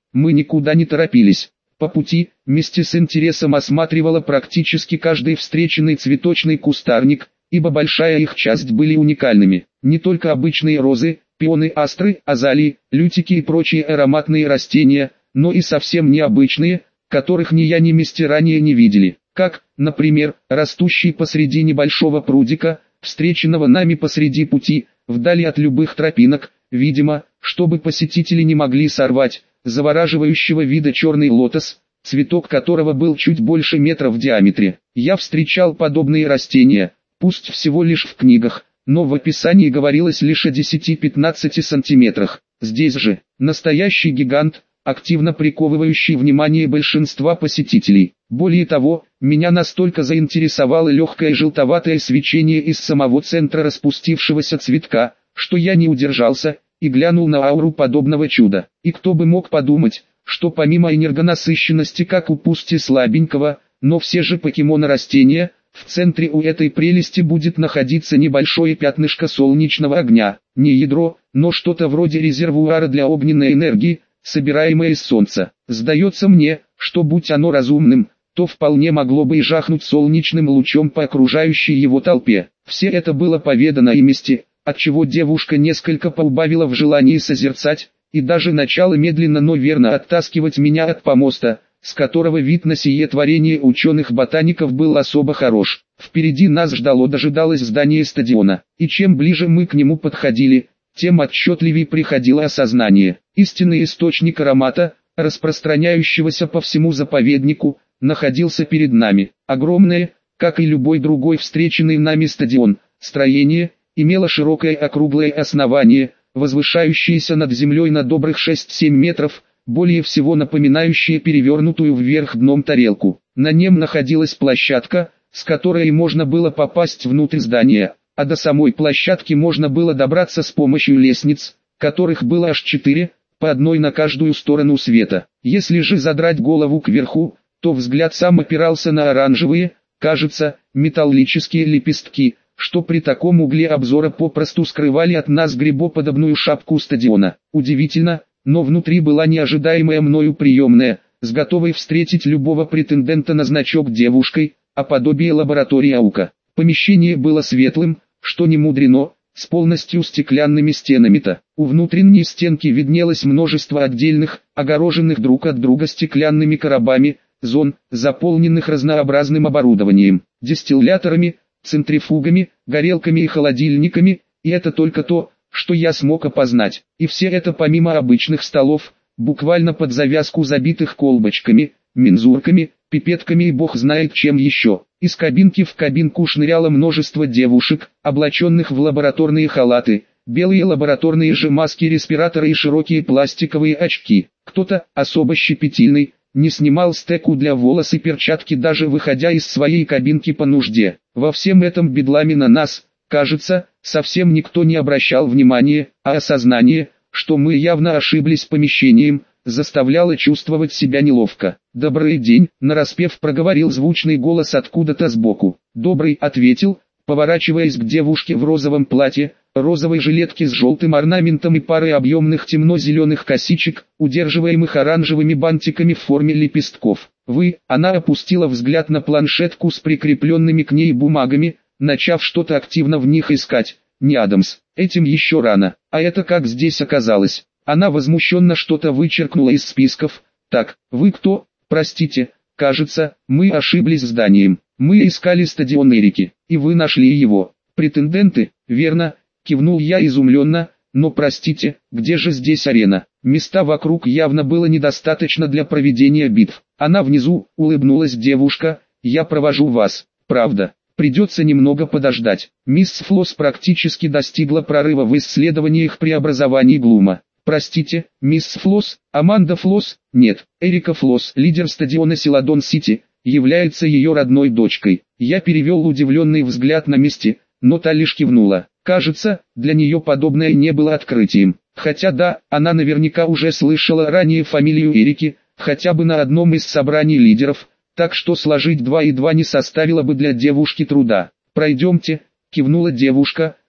Мы никуда не торопились. По пути, Мисти с интересом осматривала практически каждый встреченный цветочный кустарник, ибо большая их часть были уникальными. Не только обычные розы, пионы, астры, азалии, лютики и прочие ароматные растения, но и совсем необычные, которых ни я ни Мисти ранее не видели. Как, например, растущий посреди небольшого прудика, встреченного нами посреди пути, вдали от любых тропинок, видимо, чтобы посетители не могли сорвать, завораживающего вида черный лотос, цветок которого был чуть больше метра в диаметре. Я встречал подобные растения, пусть всего лишь в книгах, но в описании говорилось лишь о 10-15 сантиметрах. Здесь же, настоящий гигант, активно приковывающий внимание большинства посетителей. Более того, меня настолько заинтересовало легкое желтоватое свечение из самого центра распустившегося цветка, что я не удержался и глянул на ауру подобного чуда. И кто бы мог подумать, что помимо энергонасыщенности как у пусть и слабенького, но все же покемона растения, в центре у этой прелести будет находиться небольшое пятнышко солнечного огня, не ядро, но что-то вроде резервуара для огненной энергии, собираемое из солнца. Сдается мне, что будь оно разумным, то вполне могло бы и жахнуть солнечным лучом по окружающей его толпе. Все это было поведано и Мисти, отчего девушка несколько поубавила в желании созерцать, и даже начала медленно, но верно оттаскивать меня от помоста, с которого вид на сие творение ученых-ботаников был особо хорош. Впереди нас дожидалось здание стадиона, и чем ближе мы к нему подходили, тем отчетливее приходило осознание. Истинный источник аромата, распространяющегося по всему заповеднику, находился перед нами. Огромное, как и любой другой встреченный нами стадион, строение, имело широкое округлое основание, возвышающееся над землей на добрых 6-7 метров, более всего напоминающее перевернутую вверх дном тарелку. На нем находилась площадка, с которой можно было попасть внутрь здания, а до самой площадки можно было добраться с помощью лестниц, которых было аж 4, по одной на каждую сторону света. Если же задрать голову кверху, то взгляд сам опирался на оранжевые, кажется, металлические лепестки, что при таком угле обзора попросту скрывали от нас грибоподобную шапку стадиона. Удивительно, но внутри была неожидаемая мною приемная, с готовой встретить любого претендента на значок девушкой, а подобие лаборатории Аука. Помещение было светлым, что не мудрено, с полностью стеклянными стенами-то. У внутренней стенки виднелось множество отдельных, огороженных друг от друга стеклянными коробами, зон, заполненных разнообразным оборудованием, дистилляторами, центрифугами, горелками и холодильниками, и это только то, что я смог опознать. И все это помимо обычных столов, буквально под завязку забитых колбочками, мензурками, пипетками и бог знает чем еще. Из кабинки в кабинку шныряло множество девушек, облаченных в лабораторные халаты, белые лабораторные же маски, респираторы и широкие пластиковые очки. Кто-то, особо щепетильный, не снимал стеку для волос и перчатки, даже выходя из своей кабинки по нужде. Во всем этом бедламе на нас, кажется, совсем никто не обращал внимания, а осознание, что мы явно ошиблись помещением, заставляло чувствовать себя неловко. «Добрый день», — нараспев проговорил звучный голос откуда-то сбоку. «Добрый», — ответил, поворачиваясь к девушке в розовом платье, розовой жилетке с желтым орнаментом и парой объемных темно-зеленых косичек, удерживаемых оранжевыми бантиками в форме лепестков. «Вы», — она опустила взгляд на планшетку с прикрепленными к ней бумагами, начав что-то активно в них искать. «Не Адамс, этим еще рано, а это как здесь оказалось?» Она возмущенно что-то вычеркнула из списков. «Так, вы кто? Простите, кажется, мы ошиблись зданием. Мы искали стадион Эрики, и вы нашли его. Претенденты, верно?» Кивнул я изумленно. «Но простите, где же здесь арена?» Места вокруг явно было недостаточно для проведения битв. «Она внизу», — улыбнулась девушка. «Я провожу вас, правда. Придется немного подождать». Мисс Флосс практически достигла прорыва в исследованиях преобразований Глума. «Простите, мисс Флосс, Аманда Флосс?» «Нет, Эрика Флосс, лидер стадиона Силадон-Сити, является ее родной дочкой». Я перевел удивленный взгляд на Мисти, но та лишь кивнула. Кажется, для нее подобное не было открытием. Хотя да, она наверняка уже слышала ранее фамилию Эрики, хотя бы на одном из собраний лидеров, так что сложить 2 и 2 не составило бы для девушки труда. «Пройдемте», — кивнула девушка,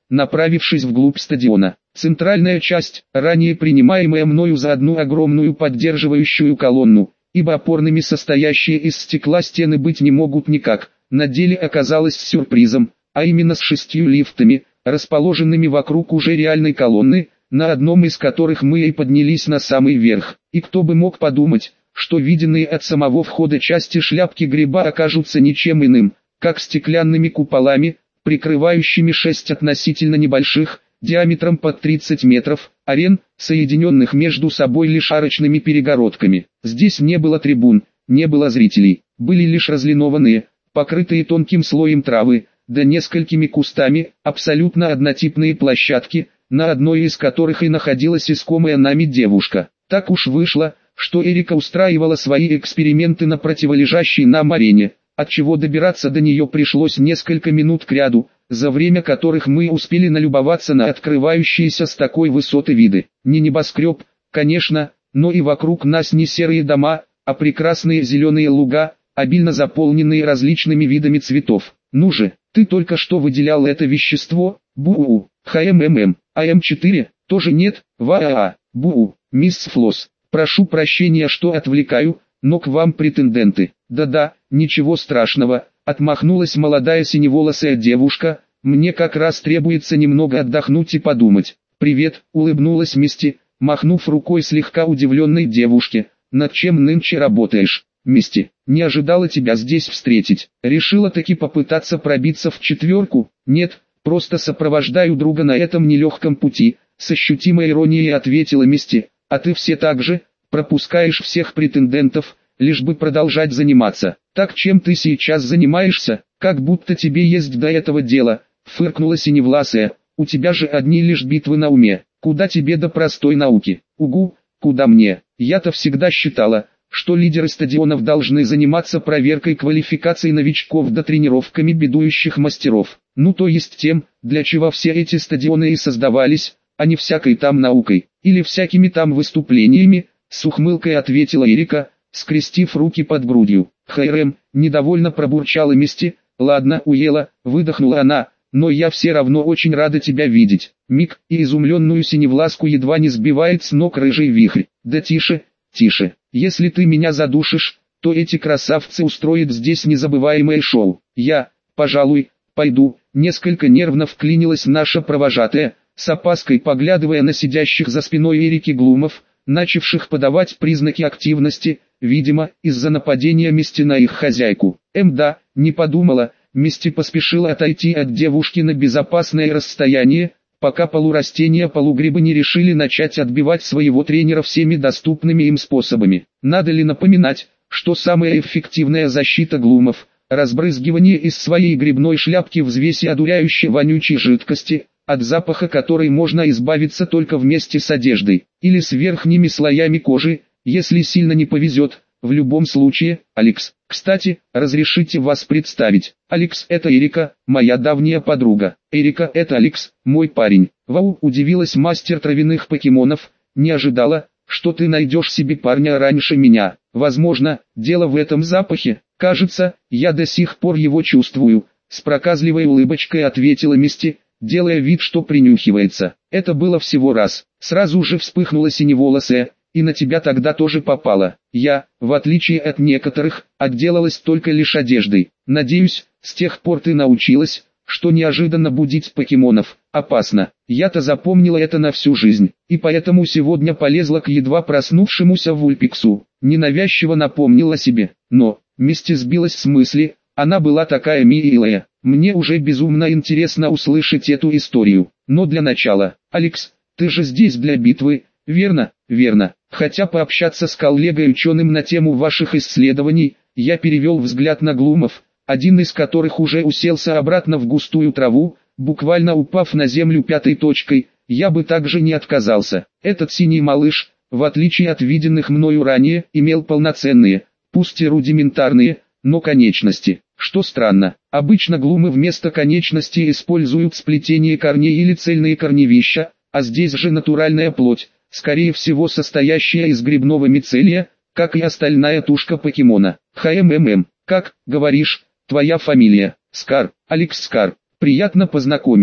направившись вглубь стадиона. Центральная часть, ранее принимаемая мною за одну огромную поддерживающую колонну, ибо опорными состоящие из стекла стены быть не могут никак, на деле оказалась сюрпризом, а именно с 6 лифтами, расположенными вокруг уже реальной колонны, на одном из которых мы и поднялись на самый верх. И кто бы мог подумать, что виденные от самого входа части шляпки гриба окажутся ничем иным, как стеклянными куполами, прикрывающими 6 относительно небольших, диаметром под 30 метров, арен, соединенных между собой лишь арочными перегородками. Здесь не было трибун, не было зрителей, были лишь разлинованные, покрытые тонким слоем травы, да несколькими кустами, абсолютно однотипные площадки, на одной из которых и находилась искомая нами девушка. Так уж вышло, что Эрика устраивала свои эксперименты на противолежащей нам арене, отчего добираться до нее пришлось несколько минут кряду, за время которых мы успели налюбоваться на открывающиеся с такой высоты виды. Не небоскреб, конечно, но и вокруг нас не серые дома, а прекрасные зеленые луга, обильно заполненные различными видами цветов. Ну же, ты только что выделял это вещество, БУ, ХММ, АМ4, тоже нет, ВАА, БУ, мисс Флосс, прошу прощения, что отвлекаю, но к вам претенденты. Да-да, ничего страшного, отмахнулась молодая синеволосая девушка, мне как раз требуется немного отдохнуть и подумать. Привет, улыбнулась Мисти, махнув рукой слегка удивленной девушке, над чем нынче работаешь? Мисти, не ожидала тебя здесь встретить. Решила таки попытаться пробиться в четверку? Нет, просто сопровождаю друга на этом нелегком пути, с ощутимой иронией ответила Мисти. А ты все так же, пропускаешь всех претендентов, лишь бы продолжать заниматься. Так чем ты сейчас занимаешься, как будто тебе есть до этого дело, фыркнула синевласая. У тебя же одни лишь битвы на уме, куда тебе до простой науки? Угу, куда мне? Я-то всегда считала, что лидеры стадионов должны заниматься проверкой квалификаций новичков да тренировками бедующих мастеров. Ну то есть тем, для чего все эти стадионы и создавались, а не всякой там наукой, или всякими там выступлениями, с ухмылкой ответила Эрика, скрестив руки под грудью. ХРМ, недовольно пробурчала Мисти. Ладно, уела, выдохнула она, но я все равно очень рада тебя видеть. Миг, и изумленную синевласку едва не сбивает с ног рыжий вихрь. Да тише, тише. Если ты меня задушишь, то эти красавцы устроят здесь незабываемое шоу. Я, пожалуй, пойду. Несколько нервно вклинилась наша провожатая, с опаской поглядывая на сидящих за спиной Эрики глумов, начавших подавать признаки активности, видимо, из-за нападения Мисти на их хозяйку. Да, не подумала, Мисти поспешила отойти от девушки на безопасное расстояние, пока полурастения-полугрибы не решили начать отбивать своего тренера всеми доступными им способами. Надо ли напоминать, что самая эффективная защита глумов – разбрызгивание из своей грибной шляпки взвеси одуряющей вонючей жидкости, от запаха которой можно избавиться только вместе с одеждой, или с верхними слоями кожи, если сильно не повезет. В любом случае, Алекс. Кстати, разрешите вас представить. Алекс — это Эрика, моя давняя подруга. Эрика — это Алекс, мой парень. Вау, удивилась мастер травяных покемонов, не ожидала, что ты найдешь себе парня раньше меня. Возможно, дело в этом запахе. Кажется, я до сих пор его чувствую. С проказливой улыбочкой ответила Мисти, делая вид, что принюхивается. Это было всего раз. Сразу же вспыхнула синеволосая. И на тебя тогда тоже попало. Я, в отличие от некоторых, отделалась только лишь одеждой. Надеюсь, с тех пор ты научилась, что неожиданно будить покемонов опасно. Я-то запомнила это на всю жизнь, и поэтому сегодня полезла к едва проснувшемуся Вульпиксу. Ненавязчиво напомнила себе, но, Мисти сбилась с мысли, она была такая милая. Мне уже безумно интересно услышать эту историю. Но для начала, Алекс, ты же здесь для битвы, верно? Верно. Хотя пообщаться с коллегой-ученым на тему ваших исследований, я перевел взгляд на глумов, один из которых уже уселся обратно в густую траву, буквально упав на землю пятой точкой, я бы также не отказался. Этот синий малыш, в отличие от виденных мною ранее, имел полноценные, пусть и рудиментарные, но конечности. Что странно, обычно глумы вместо конечностей используют сплетение корней или цельные корневища, а здесь же натуральная плоть, скорее всего состоящая из грибного мицелия, как и остальная тушка покемона. ХММ, как, говоришь, твоя фамилия? Скар, Алекс Скар. Приятно познакомиться.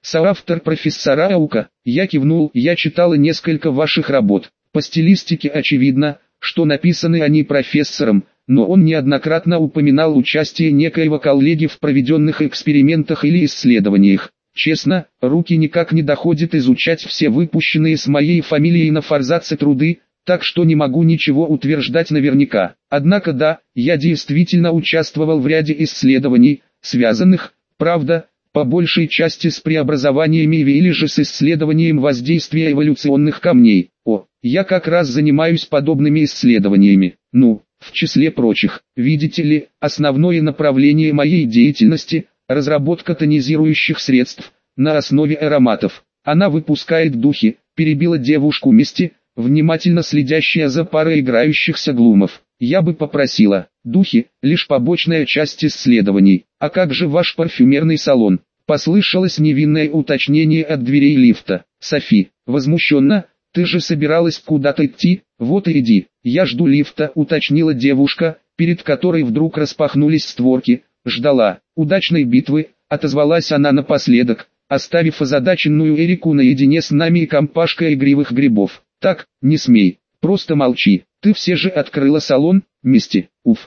Соавтор профессора Аука. Я кивнул, я читала несколько ваших работ. По стилистике очевидно, что написаны они профессором, но он неоднократно упоминал участие некоего коллеги в проведенных экспериментах или исследованиях. Честно, руки никак не доходят изучать все выпущенные с моей фамилией на форзаце труды, так что не могу ничего утверждать наверняка. Однако да, я действительно участвовал в ряде исследований, связанных, правда, по большей части с преобразованиями или же с исследованием воздействия эволюционных камней. Я как раз занимаюсь подобными исследованиями. В числе прочих, видите ли, основное направление моей деятельности – разработка тонизирующих средств на основе ароматов. Она выпускает духи, перебила девушку Мисти, внимательно следящая за парой играющихся глумов. Я бы попросила, духи – лишь побочная часть исследований. А как же ваш парфюмерный салон? Послышалось невинное уточнение от дверей лифта. Софи, возмущенно, ты же собиралась куда-то идти, вот и иди. Я жду лифта, уточнила девушка, перед которой вдруг распахнулись створки. Ждала. Удачной битвы, отозвалась она напоследок, оставив озадаченную Эрику наедине с нами и компашкой игривых грибов. Так, не смей, просто молчи. Ты все же открыла салон, Мисти.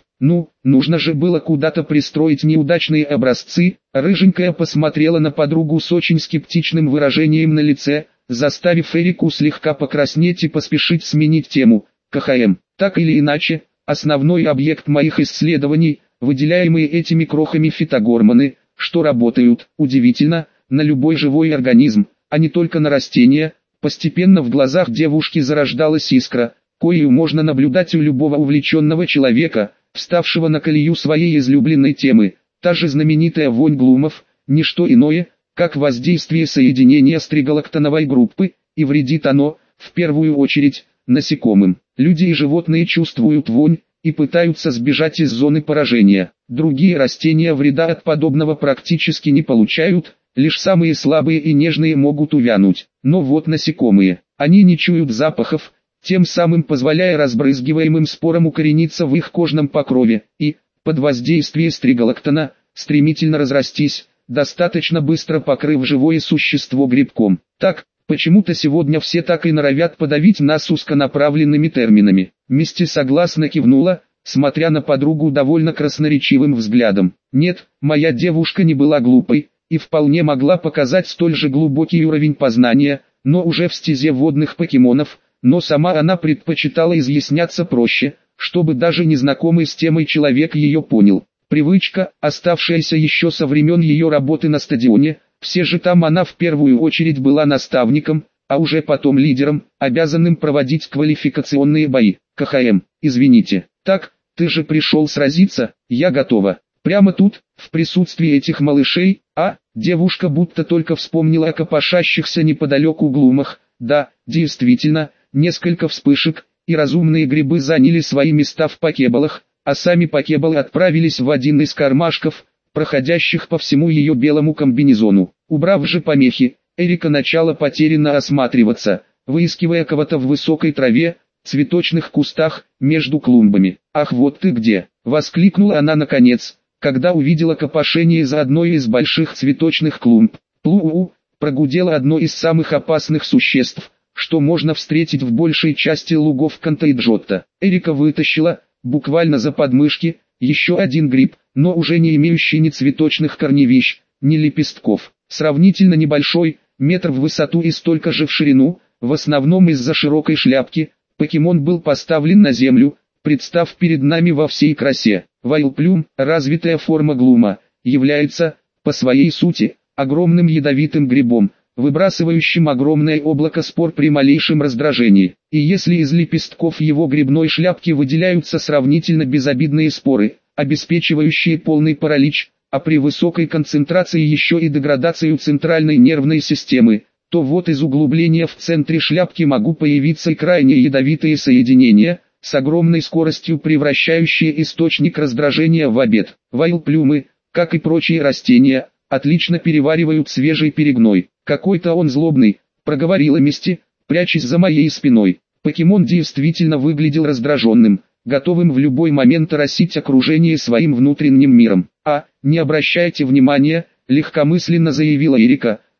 Нужно же было куда-то пристроить неудачные образцы. Рыженькая посмотрела на подругу с очень скептичным выражением на лице, заставив Эрику слегка покраснеть и поспешить сменить тему. КХМ. Так или иначе, основной объект моих исследований, выделяемые этими крохами фитогормоны, что работают, удивительно, на любой живой организм, а не только на растения. Постепенно в глазах девушки зарождалась искра, коею можно наблюдать у любого увлеченного человека, вставшего на колею своей излюбленной темы. Та же знаменитая вонь глумов, не что иное, как воздействие соединения стригалактоновой группы, и вредит оно, в первую очередь, насекомым. Люди и животные чувствуют вонь и пытаются сбежать из зоны поражения. Другие растения вреда от подобного практически не получают, лишь самые слабые и нежные могут увянуть. Но вот насекомые, они не чуют запахов, тем самым позволяя разбрызгиваемым спорам укорениться в их кожном покрове и, под воздействием стригалактона, стремительно разрастись, достаточно быстро покрыв живое существо грибком. Так, почему-то сегодня все так и норовят подавить нас узконаправленными терминами. Мисти согласно кивнула, смотря на подругу довольно красноречивым взглядом. Нет, моя девушка не была глупой, и вполне могла показать столь же глубокий уровень познания, но уже в стезе водных покемонов, но сама она предпочитала изъясняться проще, чтобы даже незнакомый с темой человек ее понял. Привычка, оставшаяся еще со времен ее работы на стадионе, все же там она в первую очередь была наставником, а уже потом лидером, обязанным проводить квалификационные бои. КХМ, извините, так, ты же пришел сразиться, я готова. Прямо тут, в присутствии этих малышей, девушка будто только вспомнила о копошащихся неподалеку глумах. Да, действительно, несколько вспышек, и разумные грибы заняли свои места в покебалах, а сами покебалы отправились в один из кармашков, проходящих по всему ее белому комбинезону. Убрав же помехи, Эрика начала потерянно осматриваться, выискивая кого-то в высокой траве, цветочных кустах, между клумбами. «Ах, вот ты где!» — воскликнула она наконец, когда увидела копошение за одной из больших цветочных клумб. «Плу-у-у!» — прогудело одно из самых опасных существ, что можно встретить в большей части лугов Кантайджотта. Эрика вытащила, буквально за подмышки, еще один гриб, но уже не имеющий ни цветочных корневищ, ни лепестков. Сравнительно небольшой, метр в высоту и столько же в ширину, в основном из-за широкой шляпки, покемон был поставлен на землю, представ перед нами во всей красе. Вайлплюм, развитая форма глума, является, по своей сути, огромным ядовитым грибом, выбрасывающим огромное облако спор при малейшем раздражении. И если из лепестков его грибной шляпки выделяются сравнительно безобидные споры, обеспечивающие полный паралич, а при высокой концентрации еще и деградацию центральной нервной системы, то вот из углубления в центре шляпки могут появиться и крайне ядовитые соединения, с огромной скоростью превращающие источник раздражения в обед. Вайлплюмы, как и прочие растения, отлично переваривают свежий перегной. «Какой-то он злобный», — проговорила Мисти, прячась за моей спиной. Покемон действительно выглядел раздраженным, готовым в любой момент оросить окружение своим внутренним миром. «Не обращайте внимания», — легкомысленно заявила Эрика,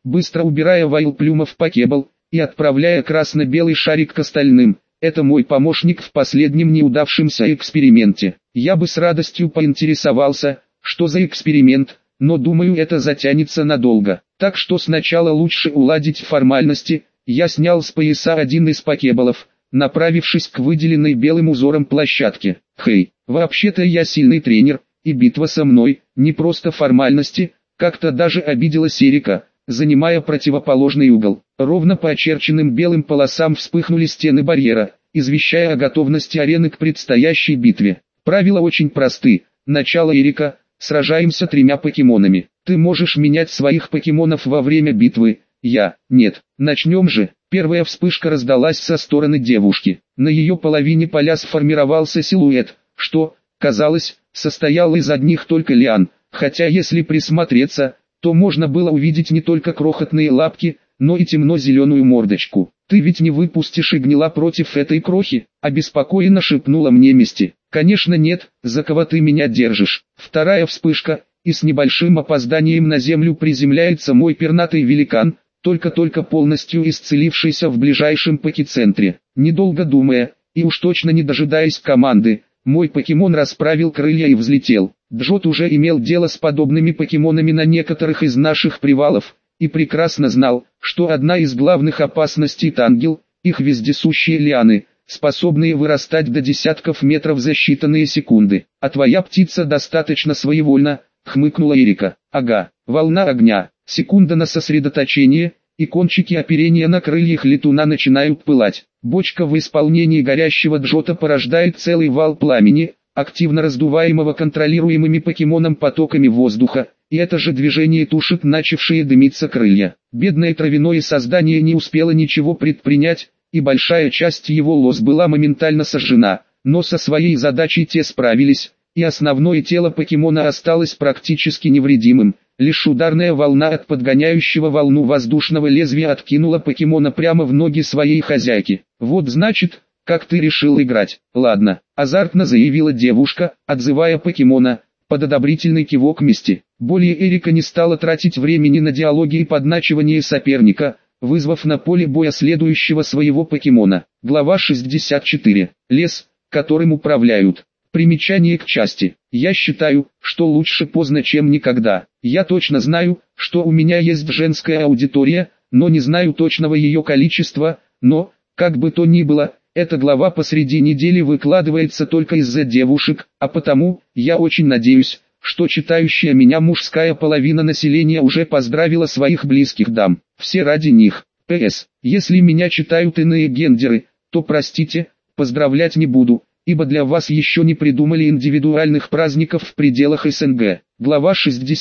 быстро убирая Вайлплюма в покебл и отправляя красно-белый шарик к остальным. Это мой помощник в последнем неудавшемся эксперименте. Я бы с радостью поинтересовался, что за эксперимент, но думаю, это затянется надолго. Так что сначала лучше уладить формальности. Я снял с пояса один из покеблов, направившись к выделенной белым узором площадке. Хей, вообще-то я сильный тренер, и битва со мной, не просто формальности, как-то даже обиделась Эрика, занимая противоположный угол. Ровно по очерченным белым полосам вспыхнули стены барьера, извещая о готовности арены к предстоящей битве. Правила очень просты. Начало Эрика, сражаемся 3 покемонами. Ты можешь менять своих покемонов во время битвы, я, нет. Начнем же. Первая вспышка раздалась со стороны девушки. На ее половине поля сформировался силуэт, что, казалось, состоял из одних только лиан, хотя если присмотреться, то можно было увидеть не только крохотные лапки, но и темно-зеленую мордочку. «Ты ведь не выпустишь и гнила против этой крохи?» – обеспокоенно шепнула мне Мисти. «Конечно нет, за кого ты меня держишь?» Вторая вспышка, и с небольшим опозданием на землю приземляется мой пернатый великан, только-только полностью исцелившийся в ближайшем покецентре. Недолго думая, и уж точно не дожидаясь команды, мой покемон расправил крылья и взлетел. Джот уже имел дело с подобными покемонами на некоторых из наших привалов, и прекрасно знал, что одна из главных опасностей тангел, их вездесущие лианы, способные вырастать до десятков метров за считанные секунды. «А твоя птица достаточно своевольна», — хмыкнула Эрика. «Ага, волна огня, секунда на сосредоточение, и кончики оперения на крыльях летуна начинают пылать. Бочка в исполнении горящего Джота порождает целый вал пламени, активно раздуваемого контролируемыми покемоном потоками воздуха, и это же движение тушит начавшие дымиться крылья. Бедное травяное создание не успело ничего предпринять, и большая часть его лоз была моментально сожжена, но со своей задачей те справились, и основное тело покемона осталось практически невредимым. Лишь ударная волна от подгоняющего волну воздушного лезвия откинула покемона прямо в ноги своей хозяйки. «Вот значит, как ты решил играть. Ладно», — азартно заявила девушка, отзывая покемона, под одобрительный кивок Мисти. Более Эрика не стала тратить времени на диалоги и подначивание соперника, вызвав на поле боя следующего своего покемона. Глава 64. Лес, которым управляют. Примечание к части. Я считаю, что лучше поздно, чем никогда. Я точно знаю, что у меня есть женская аудитория, но не знаю точного ее количества, но, как бы то ни было, эта глава посреди недели выкладывается только из-за девушек, а потому, я очень надеюсь, что читающая меня мужская половина населения уже поздравила своих близких дам. Все ради них. П.С. Если меня читают иные гендеры, то простите, поздравлять не буду, ибо для вас еще не придумали индивидуальных праздников в пределах СНГ. Глава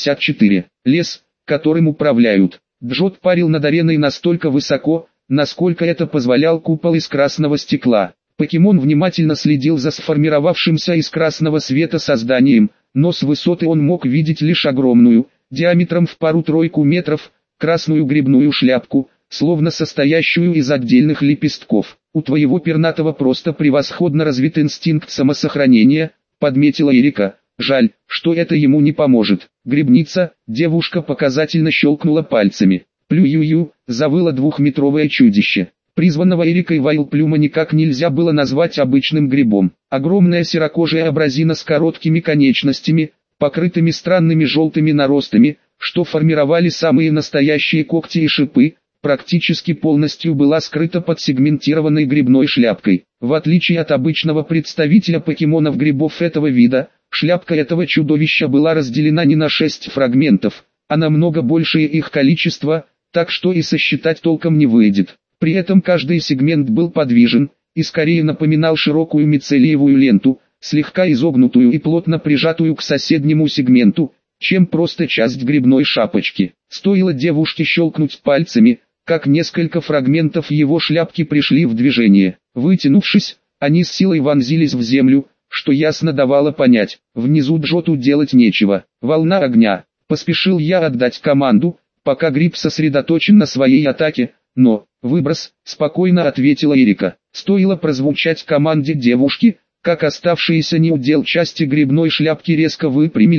64. Лес, которым управляют. Джот парил над ареной настолько высоко, насколько это позволял купол из красного стекла. Покемон внимательно следил за сформировавшимся из красного света созданием, но с высоты он мог видеть лишь огромную, диаметром в пару-тройку метров, красную грибную шляпку, словно состоящую из отдельных лепестков. «У твоего пернатого просто превосходно развит инстинкт самосохранения», — подметила Эрика. «Жаль, что это ему не поможет». «Грибница», — девушка показательно щелкнула пальцами. «Плю-ю-ю», — завыло двухметровое чудище. Призванного Эрикой Вайлплюма никак нельзя было назвать обычным грибом. Огромная серокожая абразина с короткими конечностями, покрытыми странными желтыми наростами, что формировали самые настоящие когти и шипы, практически полностью была скрыта под сегментированной грибной шляпкой. В отличие от обычного представителя покемонов грибов этого вида, шляпка этого чудовища была разделена не на 6 фрагментов, а намного большее их количество, так что и сосчитать толком не выйдет. При этом каждый сегмент был подвижен, и скорее напоминал широкую мицелиевую ленту, слегка изогнутую и плотно прижатую к соседнему сегменту, чем просто часть грибной шапочки. Стоило девушке щелкнуть пальцами, как несколько фрагментов его шляпки пришли в движение. Вытянувшись, они с силой вонзились в землю, что ясно давало понять, внизу Джоту делать нечего. «Волна огня», — поспешил я отдать команду, пока гриб сосредоточен на своей атаке, но... «Выброс», — спокойно ответила Эрика. Стоило прозвучать команде девушки, как оставшиеся неудел части грибной шляпки резко выпрямились,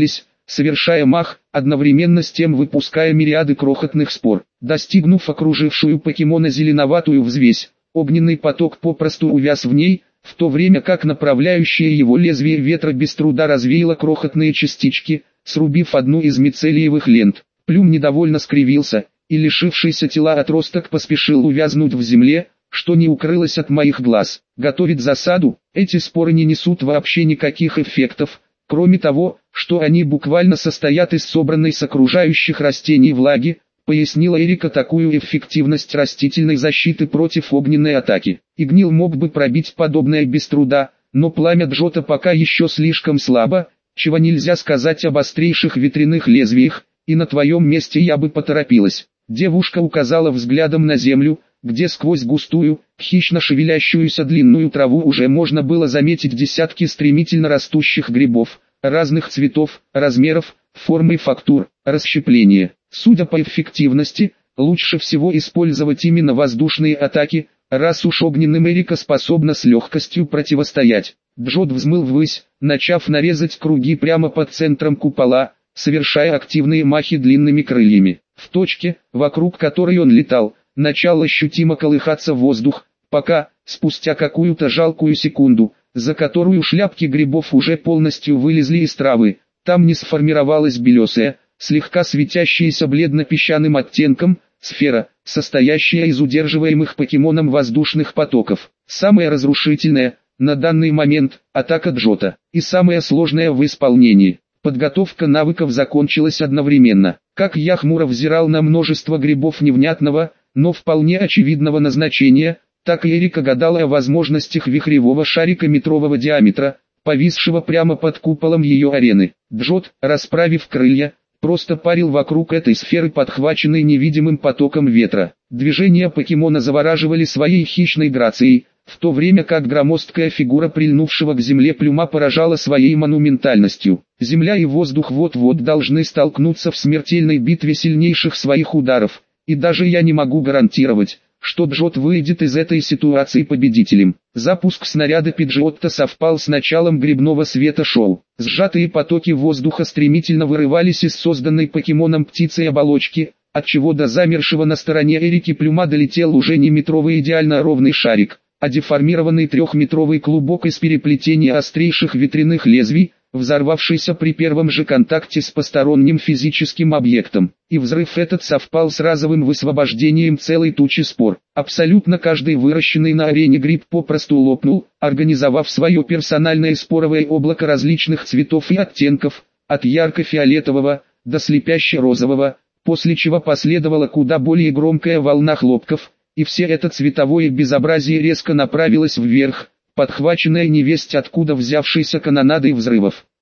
совершая мах, одновременно с тем выпуская мириады крохотных спор. Достигнув окружившую покемона зеленоватую взвесь, огненный поток попросту увяз в ней, в то время как направляющее его лезвие ветра без труда развеяло крохотные частички, срубив одну из мицелиевых лент. Плюм недовольно скривился, и лишившийся тела отросток поспешил увязнуть в земле, что не укрылось от моих глаз. Готовить засаду, эти споры не несут вообще никаких эффектов, кроме того, что они буквально состоят из собранной с окружающих растений влаги, пояснила Эрика такую эффективность растительной защиты против огненной атаки. Игнил мог бы пробить подобное без труда, но пламя Джота пока еще слишком слабо, чего нельзя сказать об острейших ветряных лезвиях, и на твоем месте я бы поторопилась. Девушка указала взглядом на землю, где сквозь густую, хищно шевелящуюся длинную траву уже можно было заметить десятки стремительно растущих грибов, разных цветов, размеров, форм и фактур, расщепления. Судя по эффективности, лучше всего использовать именно воздушные атаки, раз уж огненным Эрика способна с легкостью противостоять. Джот взмыл ввысь, начав нарезать круги прямо под центром купола, совершая активные махи длинными крыльями. В точке, вокруг которой он летал, начал ощутимо колыхаться воздух, пока, спустя какую-то жалкую секунду, за которую шляпки грибов уже полностью вылезли из травы, там не сформировалась белесая, слегка светящаяся бледно-песчаным оттенком, сфера, состоящая из удерживаемых покемоном воздушных потоков. Самая разрушительная, на данный момент, атака Джота, и самая сложная в исполнении. Подготовка навыков закончилась одновременно. Как я хмуро взирал на множество грибов невнятного, но вполне очевидного назначения, так и Эрика гадала о возможностях вихревого шарика метрового диаметра, повисшего прямо под куполом ее арены. Джот, расправив крылья, просто парил вокруг этой сферы, подхваченной невидимым потоком ветра. Движения покемона завораживали своей хищной грацией, в то время как громоздкая фигура прильнувшего к земле Плюма поражала своей монументальностью. Земля и воздух вот-вот должны столкнуться в смертельной битве сильнейших своих ударов, и даже я не могу гарантировать, что Джот выйдет из этой ситуации победителем. Запуск снаряда Пиджиотта совпал с началом грибного света-шоу. Сжатые потоки воздуха стремительно вырывались из созданной покемоном птицей оболочки, отчего до замершего на стороне Эрики Плюма долетел уже не метровый идеально ровный шарик, а деформированный трехметровый клубок из переплетения острейших ветряных лезвий, взорвавшийся при первом же контакте с посторонним физическим объектом. И взрыв этот совпал с разовым высвобождением целой тучи спор. Абсолютно каждый выращенный на арене гриб попросту лопнул, организовав свое персональное споровое облако различных цветов и оттенков, от ярко-фиолетового до слепяще-розового, после чего последовала куда более громкая волна хлопков, и все это цветовое безобразие резко направилось вверх, подхваченное невесть откуда взявшейся канонадой взрывов.